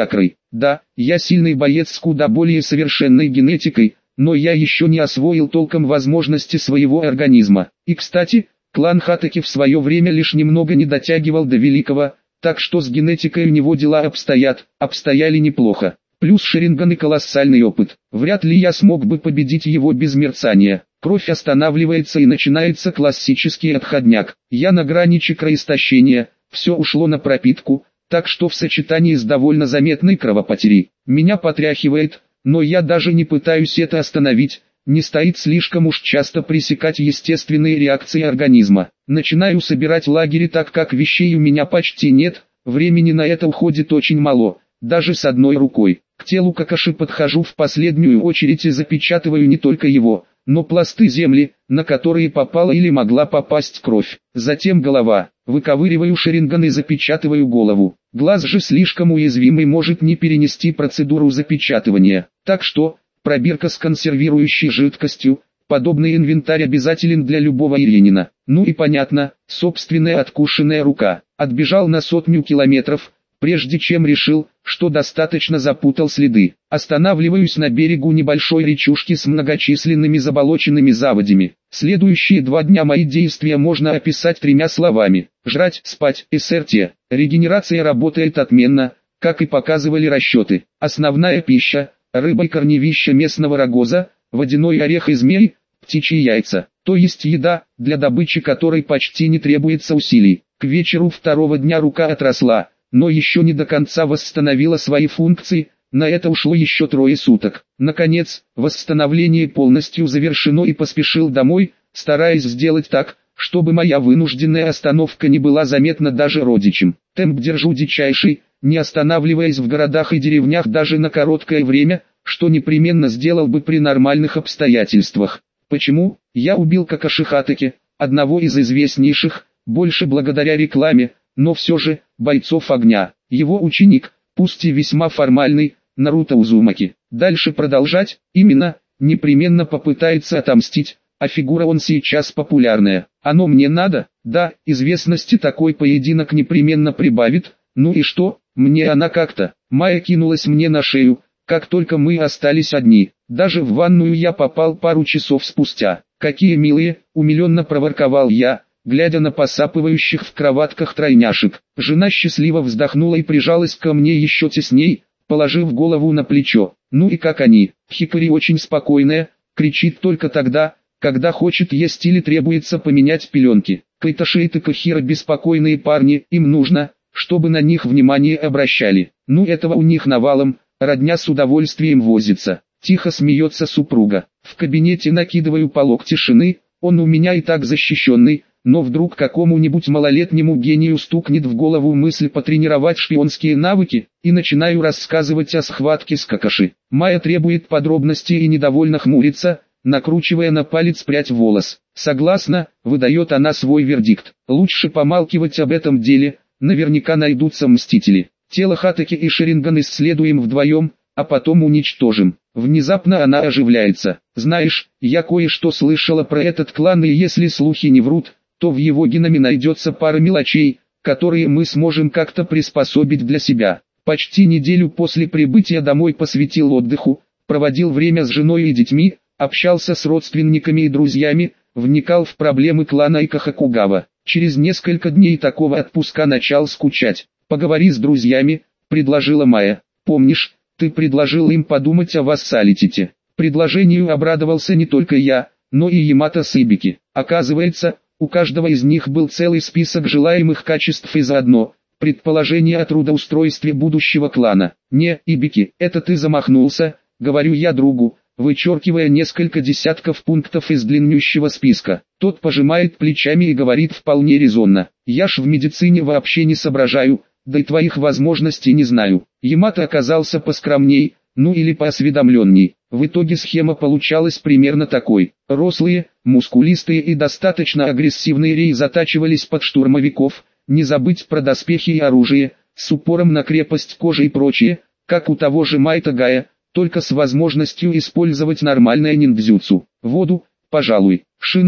A: Да, я сильный боец с куда более совершенной генетикой, но я еще не освоил толком возможности своего организма. И кстати, клан Хатаки в свое время лишь немного не дотягивал до великого, так что с генетикой у него дела обстояли неплохо. Плюс Шаринган и колоссальный опыт. Вряд ли я смог бы победить его без мерцания. Кровь останавливается и начинается классический отходняк. Я на грани чакроистощения, все ушло на пропитку, так что в сочетании с довольно заметной кровопотерей, меня потряхивает, но я даже не пытаюсь это остановить, не стоит слишком уж часто пресекать естественные реакции организма. Начинаю собирать лагерь, так как вещей у меня почти нет, времени на это уходит очень мало, даже с одной рукой. К телу Какаши подхожу в последнюю очередь и запечатываю не только его, но пласты земли, на которые попала или могла попасть кровь. Затем голова. Выковыриваю Шаринган и запечатываю голову. Глаз же слишком уязвимый, может не перенести процедуру запечатывания. Так что, пробирка с консервирующей жидкостью, подобный инвентарь обязателен для любого ирянина. Ну и понятно, собственная откушенная рука. Отбежал на 100 километров, прежде чем решил, что достаточно запутал следы. Останавливаюсь на берегу небольшой речушки с многочисленными заболоченными заводями. Следующие 2 дня мои действия можно описать 3 словами. Жрать, спать, СРТ. Регенерация работает отменно, как и показывали расчеты. Основная пища – рыба и корневища местного рогоза, водяной орех и змей, птичьи яйца. То есть еда, для добычи которой почти не требуется усилий. К вечеру 2-го дня рука отросла, но еще не до конца восстановила свои функции, на это ушло еще 3 суток. Наконец, восстановление полностью завершено и поспешил домой, стараясь сделать так, чтобы моя вынужденная остановка не была заметна даже родичам. Темп держу дичайший, не останавливаясь в городах и деревнях даже на короткое время, что непременно сделал бы при нормальных обстоятельствах. Почему? Я убил Какаши Хатаки, одного из известнейших, больше благодаря рекламе, но все же, бойцов огня. Его ученик, пусть и весьма формальный, Наруто Узумаки. Дальше продолжать, именно, непременно попытается отомстить, а фигура он сейчас популярная. Оно мне надо? Да, известности такой поединок непременно прибавит, ну и что, мне она как-то. Майя кинулась мне на шею, как только мы остались одни. Даже в ванную я попал пару часов спустя. Какие милые, умиленно проворковал я, глядя на посапывающих в кроватках тройняшек. Жена счастливо вздохнула и прижалась ко мне еще тесней, положив голову на плечо. Ну и как они? Хикари очень спокойная, кричит только тогда, когда хочет есть или требуется поменять пеленки. Кайташи и Такахира беспокойные парни, им нужно, чтобы на них внимание обращали. Ну этого у них навалом, родня с удовольствием возится. Тихо смеется супруга. В кабинете накидываю полог тишины, он у меня и так защищенный, но вдруг какому-нибудь малолетнему гению стукнет в голову мысль потренировать шпионские навыки, и начинаю рассказывать о схватке с Какаши. Майя требует подробностей и недовольно хмурится, накручивая на палец прядь волос. Согласна, выдает она свой вердикт. Лучше помалкивать об этом деле, наверняка найдутся мстители. Тело Хатаки и Шаринган исследуем вдвоем, а потом уничтожим. Внезапно она оживляется. Знаешь, я кое-что слышала про этот клан, и если слухи не врут, то в его геноме найдется пара мелочей, которые мы сможем как-то приспособить для себя. Почти неделю после прибытия домой посвятил отдыху, проводил время с женой и детьми, общался с родственниками и друзьями, вникал в проблемы клана Икахакугава. Через несколько дней такого отпуска начал скучать. «Поговори с друзьями», — предложила Майя. «Помнишь, ты предложил им подумать о вассалитете?» Предложению обрадовался не только я, но и Ямато Сибики. Оказывается, у каждого из них был целый список желаемых качеств и заодно предположение о трудоустройстве будущего клана. «Не, Ибики, это ты замахнулся», — говорю я другу, вычеркивая несколько десятков пунктов из длиннющего списка. Тот пожимает плечами и говорит вполне резонно: «Я ж в медицине вообще не соображаю, да и твоих возможностей не знаю». Ямато оказался поскромней, ну или поосведомленней. В итоге схема получалась примерно такой. Рослые, мускулистые и достаточно агрессивные рей затачивались под штурмовиков, не забыть про доспехи и оружие, с упором на крепость кожи и прочее, как у того же Майта Гая, только с возможностью использовать нормальное ниндзюцу. Воду, пожалуй. Шина,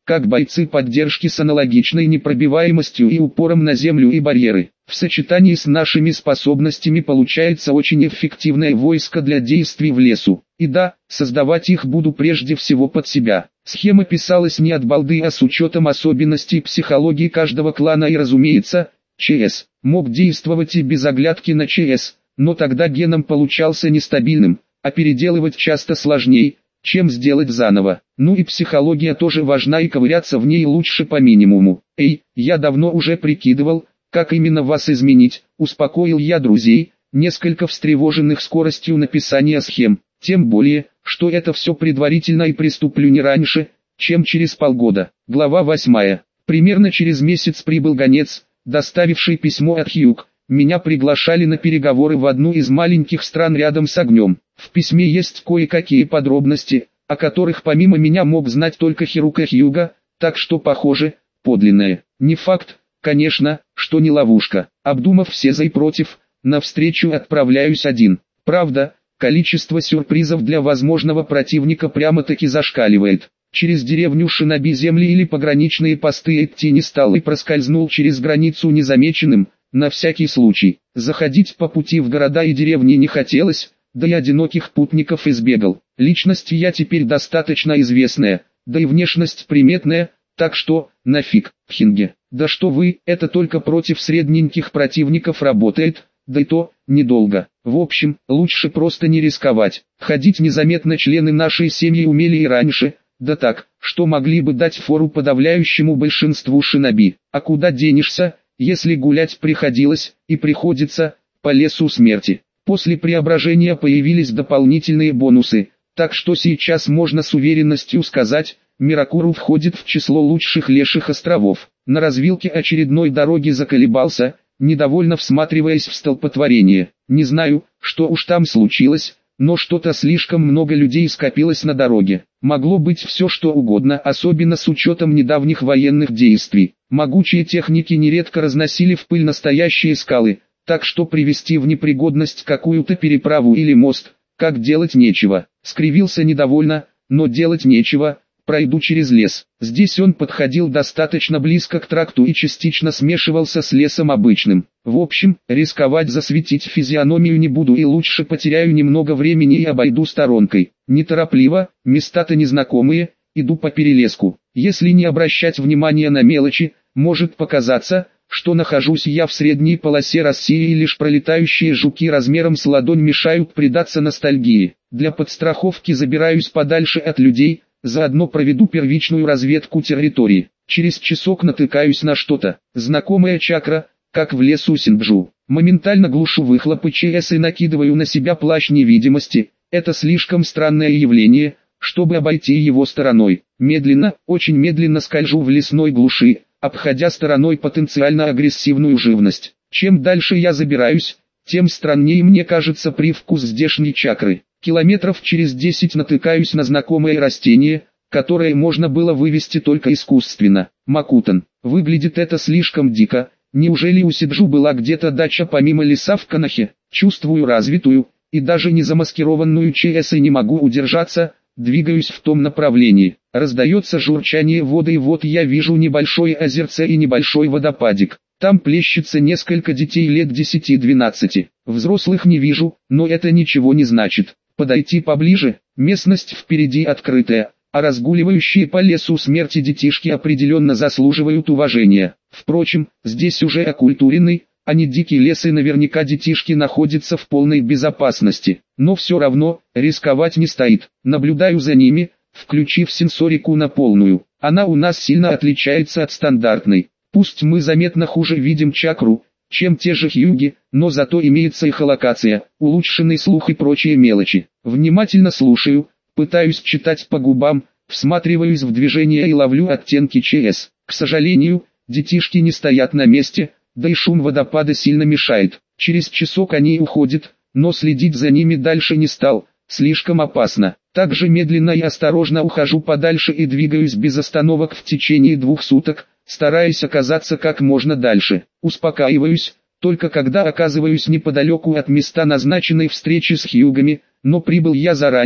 A: как бойцы поддержки с аналогичной непробиваемостью и упором на землю и барьеры. В сочетании с нашими способностями получается очень эффективное войско для действий в лесу. И да, создавать их буду прежде всего под себя. Схема писалась не от балды, а с учетом особенностей психологии каждого клана и, разумеется, ЧС мог действовать и без оглядки на ЧС, но тогда геном получался нестабильным, а переделывать часто сложнее, чем сделать заново. Ну и психология тоже важна, и ковыряться в ней лучше по минимуму. Эй, я давно уже прикидывал, как именно вас изменить, успокоил я друзей, несколько встревоженных скоростью написания схем. Тем более, что это все предварительно и приступлю не раньше, чем через полгода. Глава 8. Примерно через месяц прибыл гонец, доставивший письмо от Хьюг. Меня приглашали на переговоры в одну из маленьких стран рядом с огнем. В письме есть кое-какие подробности, о которых помимо меня мог знать только Хирука Хьюга, так что похоже, подлинное. Не факт, конечно, что не ловушка. Обдумав все за и против, навстречу отправляюсь один. Правда, количество сюрпризов для возможного противника прямо-таки зашкаливает. Через деревню Шиноби земли или пограничные посты идти не стал и проскользнул через границу незамеченным, на всякий случай. Заходить по пути в города и деревни не хотелось, да и одиноких путников избегал. Личность я теперь достаточно известная, да и внешность приметная, так что, нафиг, Хинге. Да что вы, это только против средненьких противников работает, да и то, недолго. В общем, лучше просто не рисковать. Ходить незаметно члены нашей семьи умели и раньше, да так, что могли бы дать фору подавляющему большинству шиноби. А куда денешься, если гулять приходилось, и приходится, по лесу смерти. После преображения появились дополнительные бонусы, так что сейчас можно с уверенностью сказать, Миракуру входит в число лучших леших островов. На развилке очередной дороги заколебался, недовольно всматриваясь в столпотворение. Не знаю, что уж там случилось, но что-то слишком много людей скопилось на дороге. Могло быть все что угодно, особенно с учетом недавних военных действий. Могучие техники нередко разносили в пыль настоящие скалы, так что привести в непригодность какую-то переправу или мост, как делать нечего. Скривился недовольно, но делать нечего, пройду через лес. Здесь он подходил достаточно близко к тракту и частично смешивался с лесом обычным. В общем, рисковать засветить физиономию не буду и лучше потеряю немного времени и обойду сторонкой. Неторопливо, места-то незнакомые, иду по перелеску. Если не обращать внимания на мелочи, может показаться, что нахожусь я в средней полосе России и лишь пролетающие жуки размером с ладонь мешают предаться ностальгии. Для подстраховки забираюсь подальше от людей, заодно проведу первичную разведку территории. Через часок натыкаюсь на что-то. Знакомая чакра, как в лесу Синджу. Моментально глушу выхлопы ЧС и накидываю на себя плащ невидимости. Это слишком странное явление, чтобы обойти его стороной. Медленно, очень медленно скольжу в лесной глуши, обходя стороной потенциально агрессивную живность. Чем дальше я забираюсь, тем страннее мне кажется привкус здешней чакры. Километров через 10 натыкаюсь на знакомое растение, которое можно было вывести только искусственно. Макутан. Выглядит это слишком дико. Неужели у Сиджу была где-то дача помимо леса в Канахе? Чувствую развитую, и даже не замаскированную ЧС и не могу удержаться, двигаюсь в том направлении. Раздается журчание воды, и вот я вижу небольшое озерце и небольшой водопадик. Там плещется несколько детей лет 10-12. Взрослых не вижу, но это ничего не значит. Подойти поближе, местность впереди открытая, а разгуливающие по лесу смерти детишки определенно заслуживают уважения. Впрочем, здесь уже окультуренный, а не дикий лес, и наверняка детишки находятся в полной безопасности. Но все равно, рисковать не стоит. Наблюдаю за ними, включив сенсорику на полную. Она у нас сильно отличается от стандартной. Пусть мы заметно хуже видим чакру, чем те же хьюги, но зато имеется эхолокация, улучшенный слух и прочие мелочи. Внимательно слушаю, пытаюсь читать по губам, всматриваюсь в движение и ловлю оттенки ЧС. К сожалению, детишки не стоят на месте, да и шум водопада сильно мешает. Через часок они уходят, но следить за ними дальше не стал, слишком опасно. Также медленно и осторожно ухожу подальше и двигаюсь без остановок в течение 2 суток, стараясь оказаться как можно дальше. Успокаиваюсь, только когда оказываюсь неподалеку от места назначенной встречи с хьюгами, но прибыл я заранее,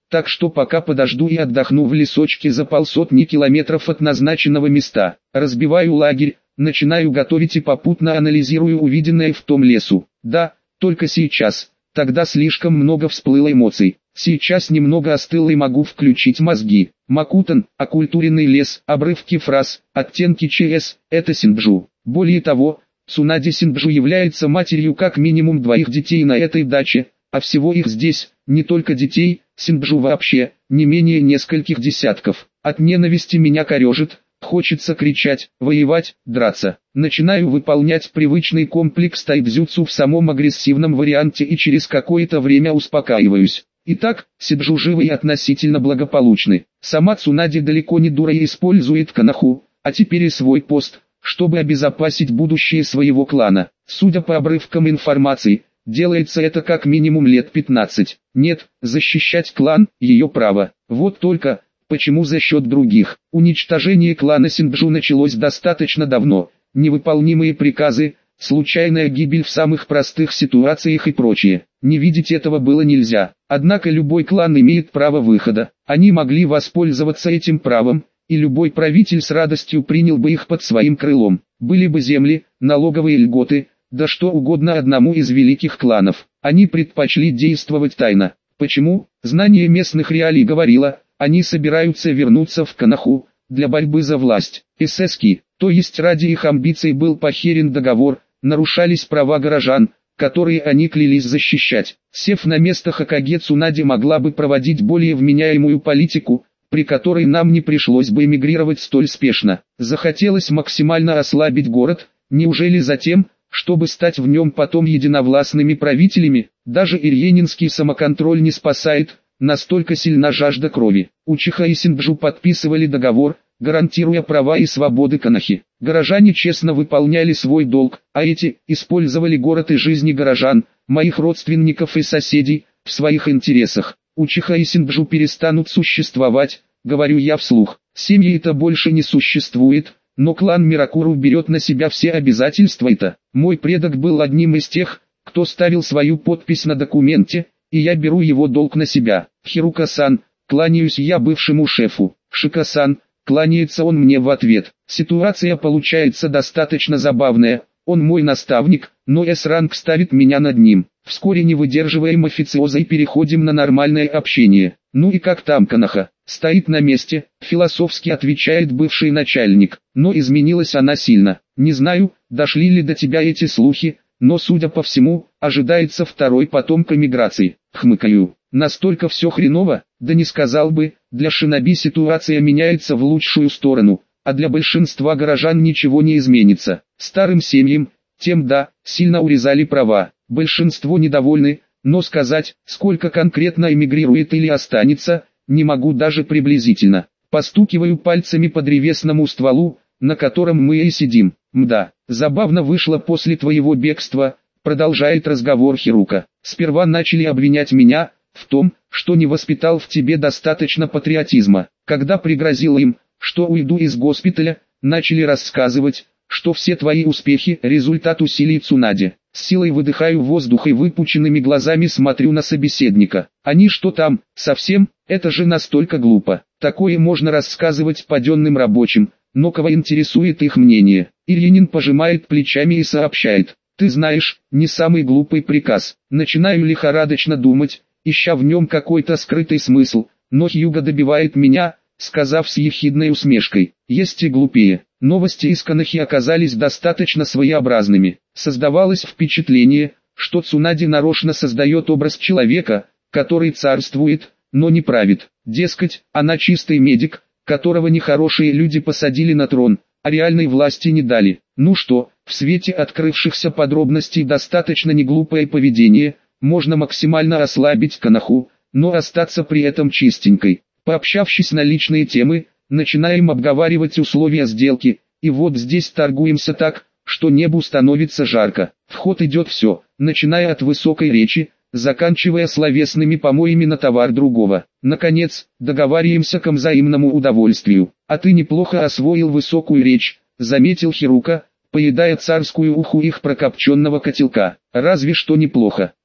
A: так что пока подожду и отдохну в лесочке за 150 километров от назначенного места. Разбиваю лагерь, начинаю готовить и попутно анализирую увиденное в том лесу. Да, только сейчас, тогда слишком много всплыло эмоций. Сейчас немного остыл и могу включить мозги. Макутан, оккультуренный лес, обрывки фраз, оттенки ЧС, это Синджу. Более того, Цунаде Синджу является матерью как минимум 2 детей на этой даче, а всего их здесь, не только детей, Синджу вообще, не менее нескольких десятков. От ненависти меня корежит, хочется кричать, воевать, драться. Начинаю выполнять привычный комплекс тайцзюцу в самом агрессивном варианте и через какое-то время успокаиваюсь. Итак, Синджу живы и относительно благополучны. Сама Цунаде далеко не дура и использует Канаху, а теперь и свой пост, чтобы обезопасить будущее своего клана. Судя по обрывкам информации, делается это как минимум лет 15. Нет, защищать клан – ее право. Вот только, почему за счет других? Уничтожение клана Синджу началось достаточно давно. Невыполнимые приказы, случайная гибель в самых простых ситуациях и прочее. Не видеть этого было нельзя. Однако любой клан имеет право выхода. Они могли воспользоваться этим правом, и любой правитель с радостью принял бы их под своим крылом. Были бы земли, налоговые льготы, да что угодно одному из великих кланов. Они предпочли действовать тайно. Почему? Знание местных реалий говорило, они собираются вернуться в Канаху, для борьбы за власть. Эсэски, то есть ради их амбиций был похерен договор, нарушались права горожан, которые они клялись защищать. Сев на место Хокаге, Цунаде могла бы проводить более вменяемую политику, при которой нам не пришлось бы эмигрировать столь спешно. Захотелось максимально ослабить город, неужели затем, чтобы стать в нем потом единовластными правителями? Даже ирьенинский самоконтроль не спасает, настолько сильна жажда крови. Учиха и Синджу подписывали договор, гарантируя права и свободы Канахи. Горожане честно выполняли свой долг, а эти использовали город и жизни горожан, моих родственников и соседей, в своих интересах. Учиха и Синджу перестанут существовать, говорю я вслух. Семьи-то больше не существует, но клан Миракуру берет на себя все обязательства-то. Мой предок был одним из тех, кто ставил свою подпись на документе, и я беру его долг на себя. Хирука-сан, кланяюсь я бывшему шефу. Шика-сан, кланяется он мне в ответ. Ситуация получается достаточно забавная. Он мой наставник, но С-ранг ставит меня над ним. Вскоре не выдерживаем официоза и переходим на нормальное общение. Ну и как там Канаха? Стоит на месте, философски отвечает бывший начальник. Но изменилась она сильно. Не знаю, дошли ли до тебя эти слухи, но судя по всему, ожидается второй потомок эмиграции. Хмыкаю. Настолько все хреново? Да не сказал бы. Для шиноби ситуация меняется в лучшую сторону, а для большинства горожан ничего не изменится. Старым семьям, тем да, сильно урезали права. Большинство недовольны, но сказать, сколько конкретно эмигрирует или останется, не могу даже приблизительно. Постукиваю пальцами по древесному стволу, на котором мы и сидим. Мда, забавно вышло после твоего бегства, продолжает разговор Хирука. Сперва начали обвинять меня в том, что не воспитал в тебе достаточно патриотизма. Когда пригрозил им, что уйду из госпиталя, начали рассказывать, что все твои успехи – результат усилий Цунаде. С силой выдыхаю воздух и выпученными глазами смотрю на собеседника. Они что там, совсем? Это же настолько глупо. Такое можно рассказывать паденным рабочим, но кого интересует их мнение? Ирьянин пожимает плечами и сообщает. Ты знаешь, не самый глупый приказ. Начинаю лихорадочно думать, ища в нем какой-то скрытый смысл, но Хьюго добивает меня, сказав с ехидной усмешкой. Есть и глупее. Новости из Канахи оказались достаточно своеобразными. Создавалось впечатление, что Цунаде нарочно создает образ человека, который царствует, но не правит. Дескать, она чистый медик, которого нехорошие люди посадили на трон, а реальной власти не дали. Ну что, в свете открывшихся подробностей достаточно неглупое поведение, можно максимально ослабить Канаху, но остаться при этом чистенькой. Пообщавшись на личные темы, начинаем обговаривать условия сделки, и вот здесь торгуемся так, что небу становится жарко. В ход идет все, начиная от высокой речи, заканчивая словесными помоями на товар другого. Наконец, договариваемся к взаимному удовольствию. А ты неплохо освоил высокую речь, заметил Хирука, поедая царскую уху их прокопченного котелка. Разве что неплохо.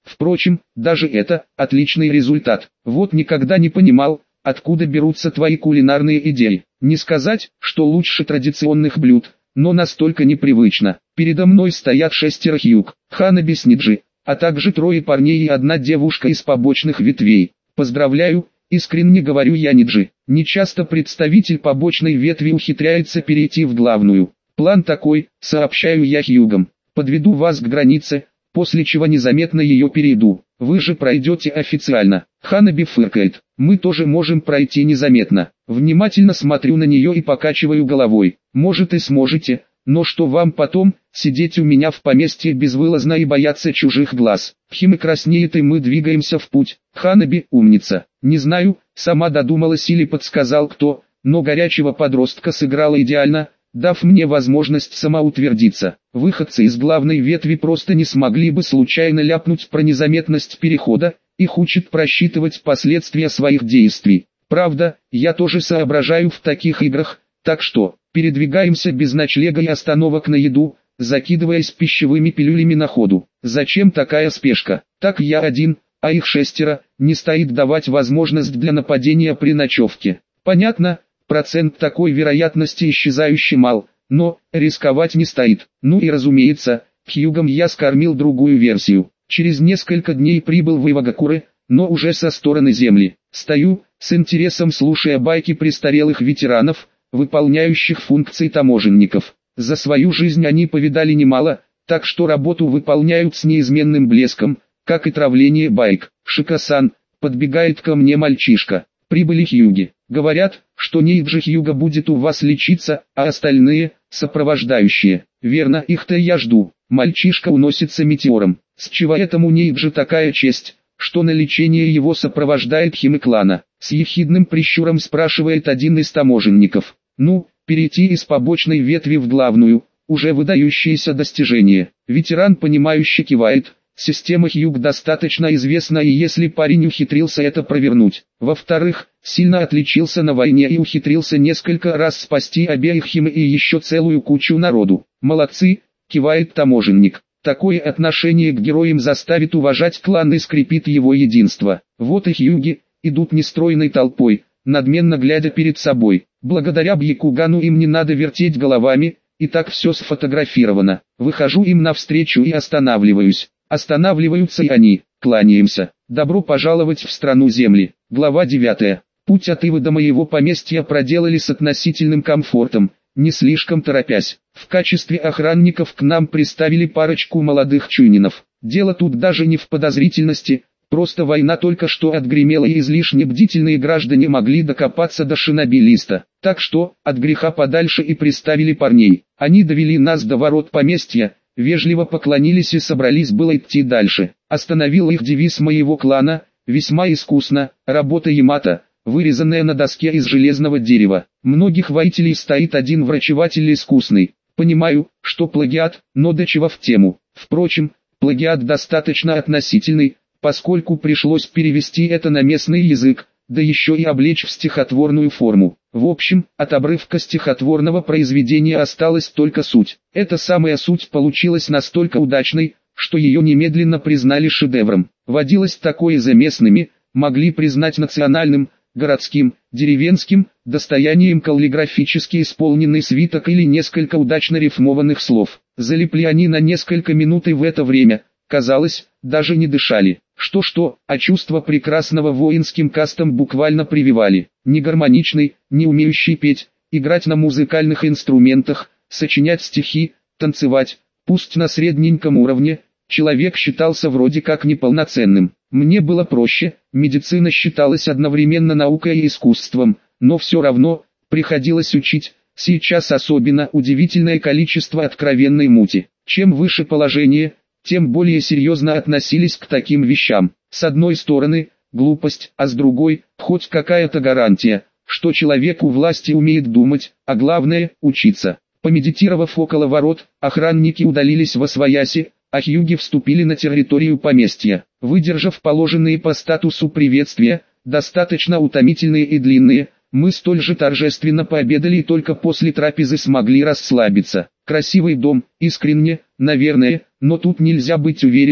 A: Впрочем, даже это – отличный результат. Вот никогда не понимал, откуда берутся твои кулинарные идеи. Не сказать, что лучше традиционных блюд, но настолько непривычно. Передо мной стоят 6 хьюг, Ханаби с Ниджи, а также 3 парней и 1 девушка из побочных ветвей. Поздравляю, искренне говорю я Ниджи. Нечасто представитель побочной ветви ухитряется перейти в главную. План такой, сообщаю я хьюгам. Подведу вас к границе, после чего незаметно ее перейду. Вы же пройдете официально. Ханаби фыркает. Мы тоже можем пройти незаметно. Внимательно смотрю на нее и покачиваю головой. Может и сможете, но что вам потом, сидеть у меня в поместье безвылазно и бояться чужих глаз. Химы краснеет и мы двигаемся в путь. Ханаби умница. Не знаю, сама додумалась или подсказал кто, но горячего подростка сыграла идеально, дав мне возможность самоутвердиться. Выходцы из главной ветви просто не смогли бы случайно ляпнуть про незаметность перехода, их учат просчитывать последствия своих действий. Правда, я тоже соображаю в таких играх, так что, передвигаемся без ночлега и остановок на еду, закидываясь пищевыми пилюлями на ходу. Зачем такая спешка? Так я один, а их 6, не стоит давать возможность для нападения при ночевке. Понятно, процент такой вероятности исчезающий мал, но рисковать не стоит. Ну и разумеется, хьюгам я скормил другую версию. Через несколько дней прибыл в Ивагакуре, но уже со стороны земли. Стою, с интересом слушая байки престарелых ветеранов, выполняющих функции таможенников. За свою жизнь они повидали немало, так что работу выполняют с неизменным блеском, как и травление байк. Шика-сан, подбегает ко мне мальчишка. Прибыли хьюги. Говорят, что Ниджи Хьюга будет у вас лечиться, а остальные – сопровождающие. Верно, их-то я жду. Мальчишка уносится метеором. С чего этому Ниджи такая честь, что на лечение его сопровождает химы клана? С ехидным прищуром спрашивает один из таможенников. Ну, перейти из побочной ветви в главную, уже выдающееся достижение. Ветеран понимающе кивает. Система Хьюг достаточно известна, и если парень ухитрился это провернуть. Во-вторых, сильно отличился на войне и ухитрился несколько раз спасти обеих хим и еще целую кучу народу. Молодцы, кивает таможенник. Такое отношение к героям заставит уважать клан и скрепит его единство. Вот и хьюги, идут нестройной толпой, надменно глядя перед собой. Благодаря Бьякугану им не надо вертеть головами, и так все сфотографировано. Выхожу им навстречу и останавливаюсь. Останавливаются и они, кланяемся. Добро пожаловать в страну земли. Глава 9. Путь от Ивы до моего поместья проделали с относительным комфортом, не слишком торопясь. В качестве охранников к нам приставили парочку молодых чунинов. Дело тут даже не в подозрительности, просто война только что отгремела и излишне бдительные граждане могли докопаться до шинобилиста. Так что, от греха подальше и приставили парней. Они довели нас до ворот поместья, вежливо поклонились и собрались было идти дальше. Остановил их девиз моего клана, весьма искусно, работа Ямато, вырезанная на доске из железного дерева. Многих воителей стоит один врачеватель искусный. Понимаю, что плагиат, но до чего в тему. Впрочем, плагиат достаточно относительный, поскольку пришлось перевести это на местный язык, да еще и облечь в стихотворную форму. В общем, от обрывка стихотворного произведения осталась только суть. Эта самая суть получилась настолько удачной, что ее немедленно признали шедевром. Водилось такое за местными, могли признать национальным, городским, деревенским, достоянием каллиграфически исполненный свиток или несколько удачно рифмованных слов. Залипли они на несколько минут и в это время, казалось, даже не дышали. Что-что, а чувство прекрасного воинским кастом буквально прививали. Не гармоничный, не умеющий петь, играть на музыкальных инструментах, сочинять стихи, танцевать, пусть на средненьком уровне, человек считался вроде как неполноценным. Мне было проще, медицина считалась одновременно наукой и искусством, но все равно, приходилось учить, сейчас особенно удивительное количество откровенной мути. Чем выше положение, тем более серьезно относились к таким вещам. С одной стороны, глупость, а с другой, хоть какая-то гарантия, что человек у власти умеет думать, а главное, учиться. Помедитировав около ворот, охранники удалились восвояси, а хьюги вступили на территорию поместья. Выдержав положенные по статусу приветствия, достаточно утомительные и длинные, мы столь же торжественно пообедали и только после трапезы смогли расслабиться. Красивый дом, искренне, наверное, но тут нельзя быть уверенным,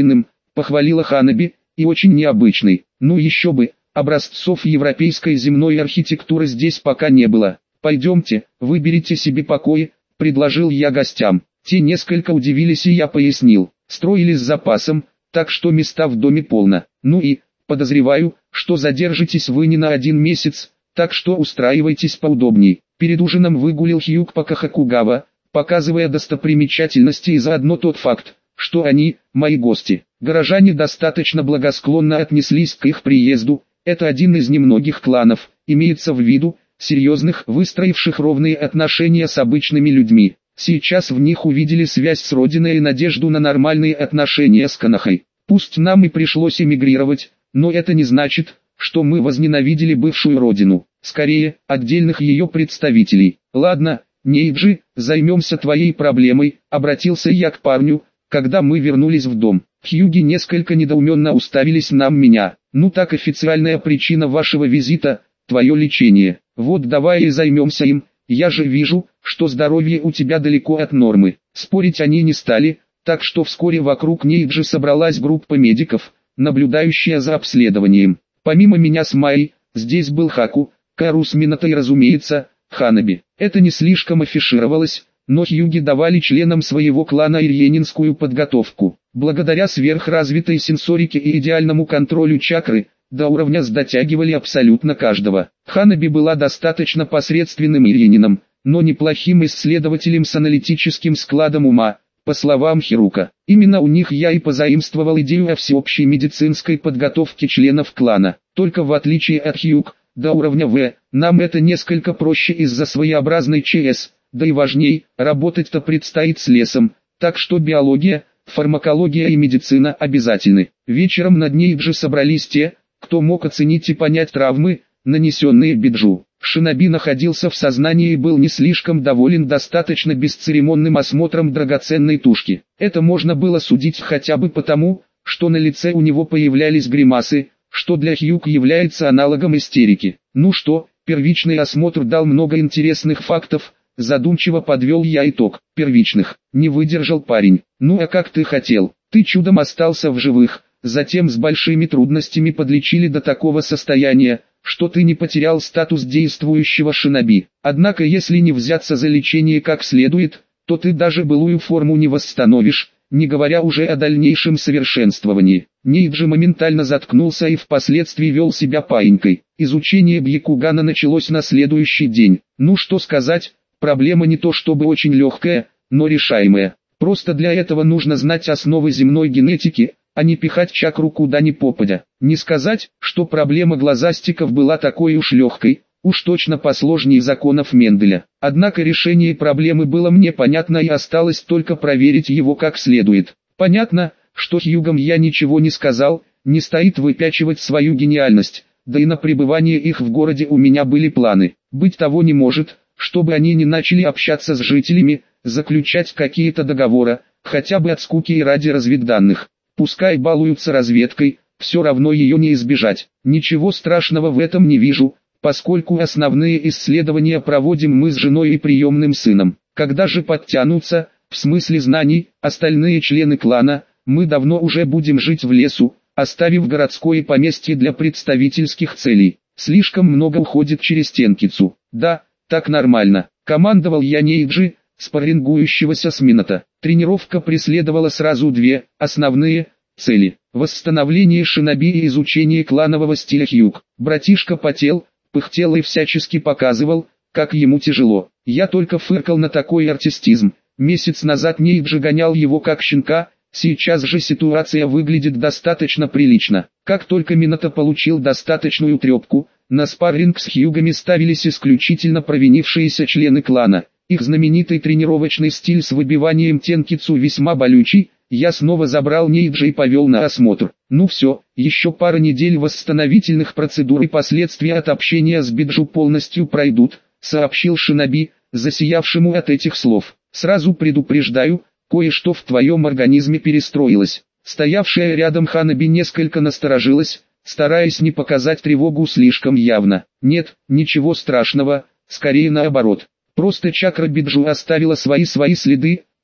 A: похвалила Ханаби, и очень необычный. Ну еще бы, образцов европейской земной архитектуры здесь пока не было. Пойдемте, выберите себе покои, предложил я гостям. Те несколько удивились, и я пояснил. Строили с запасом, так что места в доме полно. Ну и, подозреваю, что задержитесь вы не на 1 месяц, так что устраивайтесь поудобней. Перед ужином выгулил Хьюг по Кахакугава, показывая достопримечательности и заодно тот факт, что они, мои гости. Горожане достаточно благосклонно отнеслись к их приезду. Это один из немногих кланов, имеется в виду, серьезных, выстроивших ровные отношения с обычными людьми. Сейчас в них увидели связь с родиной и надежду на нормальные отношения с Конохой. Пусть нам и пришлось эмигрировать, но это не значит, что мы возненавидели бывшую родину. Скорее, отдельных ее представителей. Ладно, Нейджи, займемся твоей проблемой, обратился я к парню, когда мы вернулись в дом. Хьюги несколько недоуменно уставились на меня. Ну так, официальная причина вашего визита – твое лечение. Вот давай и займемся им. Я же вижу, что здоровье у тебя далеко от нормы. Спорить они не стали, так что вскоре вокруг Нейджи собралась группа медиков, наблюдающая за обследованием. Помимо меня с Майей, здесь был Хаку, Кару с Минато и, разумеется, Ханаби. Это не слишком афишировалось, но Хьюги давали членам своего клана ирьенинскую подготовку. Благодаря сверхразвитой сенсорике и идеальному контролю чакры, до уровня дотягивали абсолютно каждого. Ханаби была достаточно посредственным ирьенином, но неплохим исследователем с аналитическим складом ума, по словам Хирука. Именно у них я и позаимствовал идею о всеобщей медицинской подготовке членов клана. Только в отличие от Хьюг, до уровня В, нам это несколько проще из-за своеобразной ЧС, да и важней, работать-то предстоит с лесом, так что биология, фармакология и медицина обязательны. Вечером над ней же собрались те, кто мог оценить и понять травмы, нанесенные Биджу. Шиноби находился в сознании и был не слишком доволен достаточно бесцеремонным осмотром драгоценной тушки. Это можно было судить хотя бы потому, что на лице у него появлялись гримасы, что для Хьюг является аналогом истерики. Ну что, первичный осмотр дал много интересных фактов, задумчиво подвел я итог. Первичных, не выдержал парень. Ну а как ты хотел, ты чудом остался в живых, затем с большими трудностями подлечили до такого состояния, что ты не потерял статус действующего шиноби. Однако если не взяться за лечение как следует, то ты даже былую форму не восстановишь, не говоря уже о дальнейшем совершенствовании. Нейджи моментально заткнулся и впоследствии вел себя паинькой. Изучение Бьякугана началось на следующий день. Ну что сказать, проблема не то чтобы очень легкая, но решаемая. Просто для этого нужно знать основы земной генетики, а не пихать чакру куда ни попадя. Не сказать, что проблема глазастиков была такой уж легкой, уж точно посложнее законов Менделя. Однако решение проблемы было мне понятно, и осталось только проверить его как следует. Понятно, что Хьюгам я ничего не сказал, не стоит выпячивать свою гениальность, да и на пребывание их в городе у меня были планы. Быть того не может, чтобы они не начали общаться с жителями, заключать какие-то договоры, хотя бы от скуки и ради разведданных. Пускай балуются разведкой, все равно ее не избежать. Ничего страшного в этом не вижу, поскольку основные исследования проводим мы с женой и приемным сыном. Когда же подтянутся, в смысле знаний, остальные члены клана, мы давно уже будем жить в лесу, оставив городское поместье для представительских целей. Слишком много уходит через Тенкицу. Да, так нормально. Командовал я Нейджи, спаррингующегося с Минато. Тренировка преследовала сразу две основные цели: восстановление шиноби и изучение кланового стиля Хьюг. Братишка потел, пыхтел и всячески показывал, как ему тяжело. Я только фыркал на такой артистизм. Месяц назад Нейджи гонял его как щенка, сейчас же ситуация выглядит достаточно прилично. Как только Минато получил достаточную трепку, на спарринг с Хьюгами ставились исключительно провинившиеся члены клана. Их знаменитый тренировочный стиль с выбиванием Тенкицу весьма болючий. Я снова забрал Нейджи и повел на осмотр. Ну все, еще пара недель восстановительных процедур и последствия от общения с Биджу полностью пройдут, сообщил Шиноби, засиявшему от этих слов. Сразу предупреждаю, кое-что в твоем организме перестроилось. Стоявшая рядом Ханаби несколько насторожилась, стараясь не показать тревогу слишком явно. Нет, ничего страшного, скорее наоборот. Просто чакра Биджу оставила свои следы,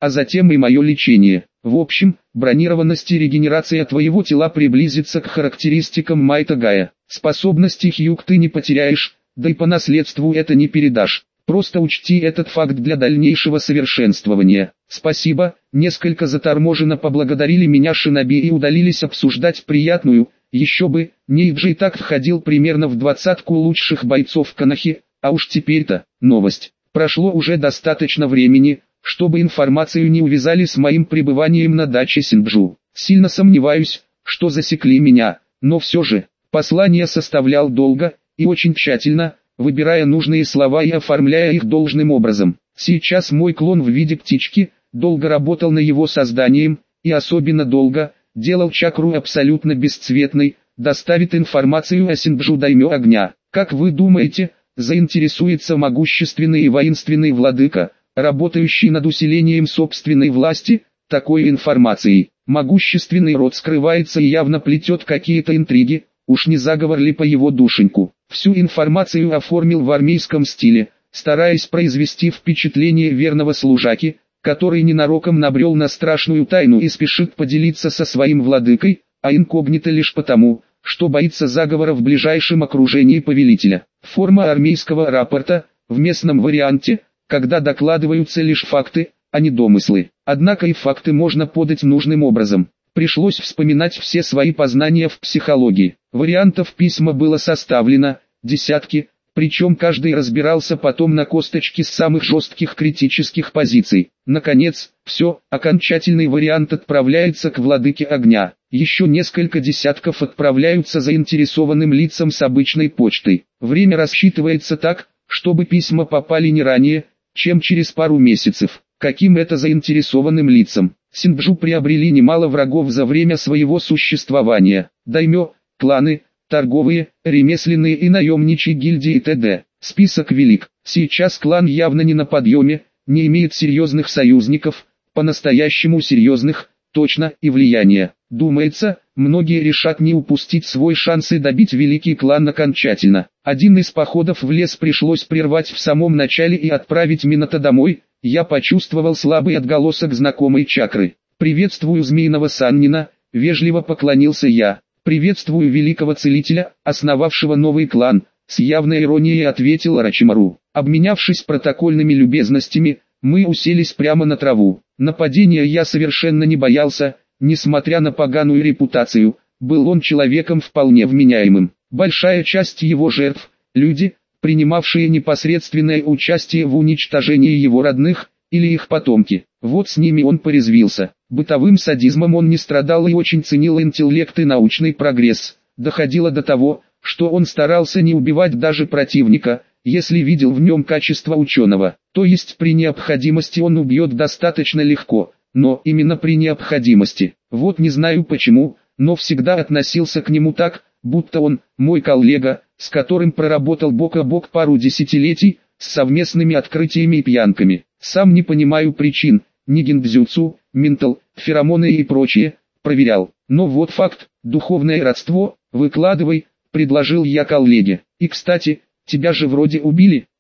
A: а затем и мое лечение. В общем, бронированность и регенерация твоего тела приблизится к характеристикам Майта Гая. Способности Хьюг ты не потеряешь, да и по наследству это не передашь. Просто учти этот факт для дальнейшего совершенствования. Спасибо, несколько заторможенно поблагодарили меня шиноби и удалились обсуждать приятную, еще бы, Нейджи и так входил примерно в 20-ку лучших бойцов Канахи, а уж теперь-то, новость. Прошло уже достаточно времени, чтобы информацию не увязали с моим пребыванием на даче Синджу. Сильно сомневаюсь, что засекли меня, но все же, послание составлял долго и очень тщательно, выбирая нужные слова и оформляя их должным образом. Сейчас мой клон в виде птички, долго работал над его созданием, и особенно долго, делал чакру абсолютно бесцветной, доставит информацию о Синджу Даймё Огня. Как вы думаете, заинтересуется могущественный и воинственный владыка, работающий над усилением собственной власти, такой информацией? Могущественный род скрывается и явно плетет какие-то интриги, уж не заговор ли по его душеньку. Всю информацию оформил в армейском стиле, стараясь произвести впечатление верного служаки, который ненароком набрел на страшную тайну и спешит поделиться со своим владыкой, а инкогнито лишь потому, что боится заговора в ближайшем окружении повелителя. Форма армейского рапорта, в местном варианте, когда докладываются лишь факты, а не домыслы. Однако и факты можно подать нужным образом. Пришлось вспоминать все свои познания в психологии. Вариантов письма было составлено десятки, причем каждый разбирался потом на косточке с самых жестких критических позиций. Наконец, все, окончательный вариант отправляется к владыке огня. Еще несколько десятков отправляются заинтересованным лицам с обычной почтой. Время рассчитывается так, чтобы письма попали не ранее, чем через пару месяцев. Каким это заинтересованным лицам? Синджу приобрели немало врагов за время своего существования. Даймё, кланы, торговые, ремесленные и наемничьи гильдии т.д. Список велик. Сейчас клан явно не на подъеме, не имеет серьезных союзников, по-настоящему серьезных, точно, и влияния. Думается, многие решат не упустить свой шанс и добить великий клан окончательно. Один из походов в лес пришлось прервать в самом начале и отправить Минато домой. Я почувствовал слабый отголосок знакомой чакры. «Приветствую змеиного Саннина», — вежливо поклонился я. «Приветствую великого целителя, основавшего новый клан», — с явной иронией ответил Орочимару. Обменявшись протокольными любезностями, мы уселись прямо на траву. Нападения я совершенно не боялся, несмотря на поганую репутацию, был он человеком вполне вменяемым. Большая часть его жертв — люди, принимавшие непосредственное участие в уничтожении его родных, или их потомки. Вот с ними он порезвился. Бытовым садизмом он не страдал и очень ценил интеллект и научный прогресс. Доходило до того, что он старался не убивать даже противника, если видел в нем качество ученого. То есть при необходимости он убьет достаточно легко, но именно при необходимости. Вот не знаю почему, но всегда относился к нему так, будто он, мой коллега, с которым проработал бок о бок пару десятилетий, с совместными открытиями и пьянками. Сам не понимаю причин, ни гиндзюцу, ментал, феромоны и прочее, проверял. Но вот факт, духовное родство, выкладывай, предложил я коллеге. И кстати, тебя же вроде убили,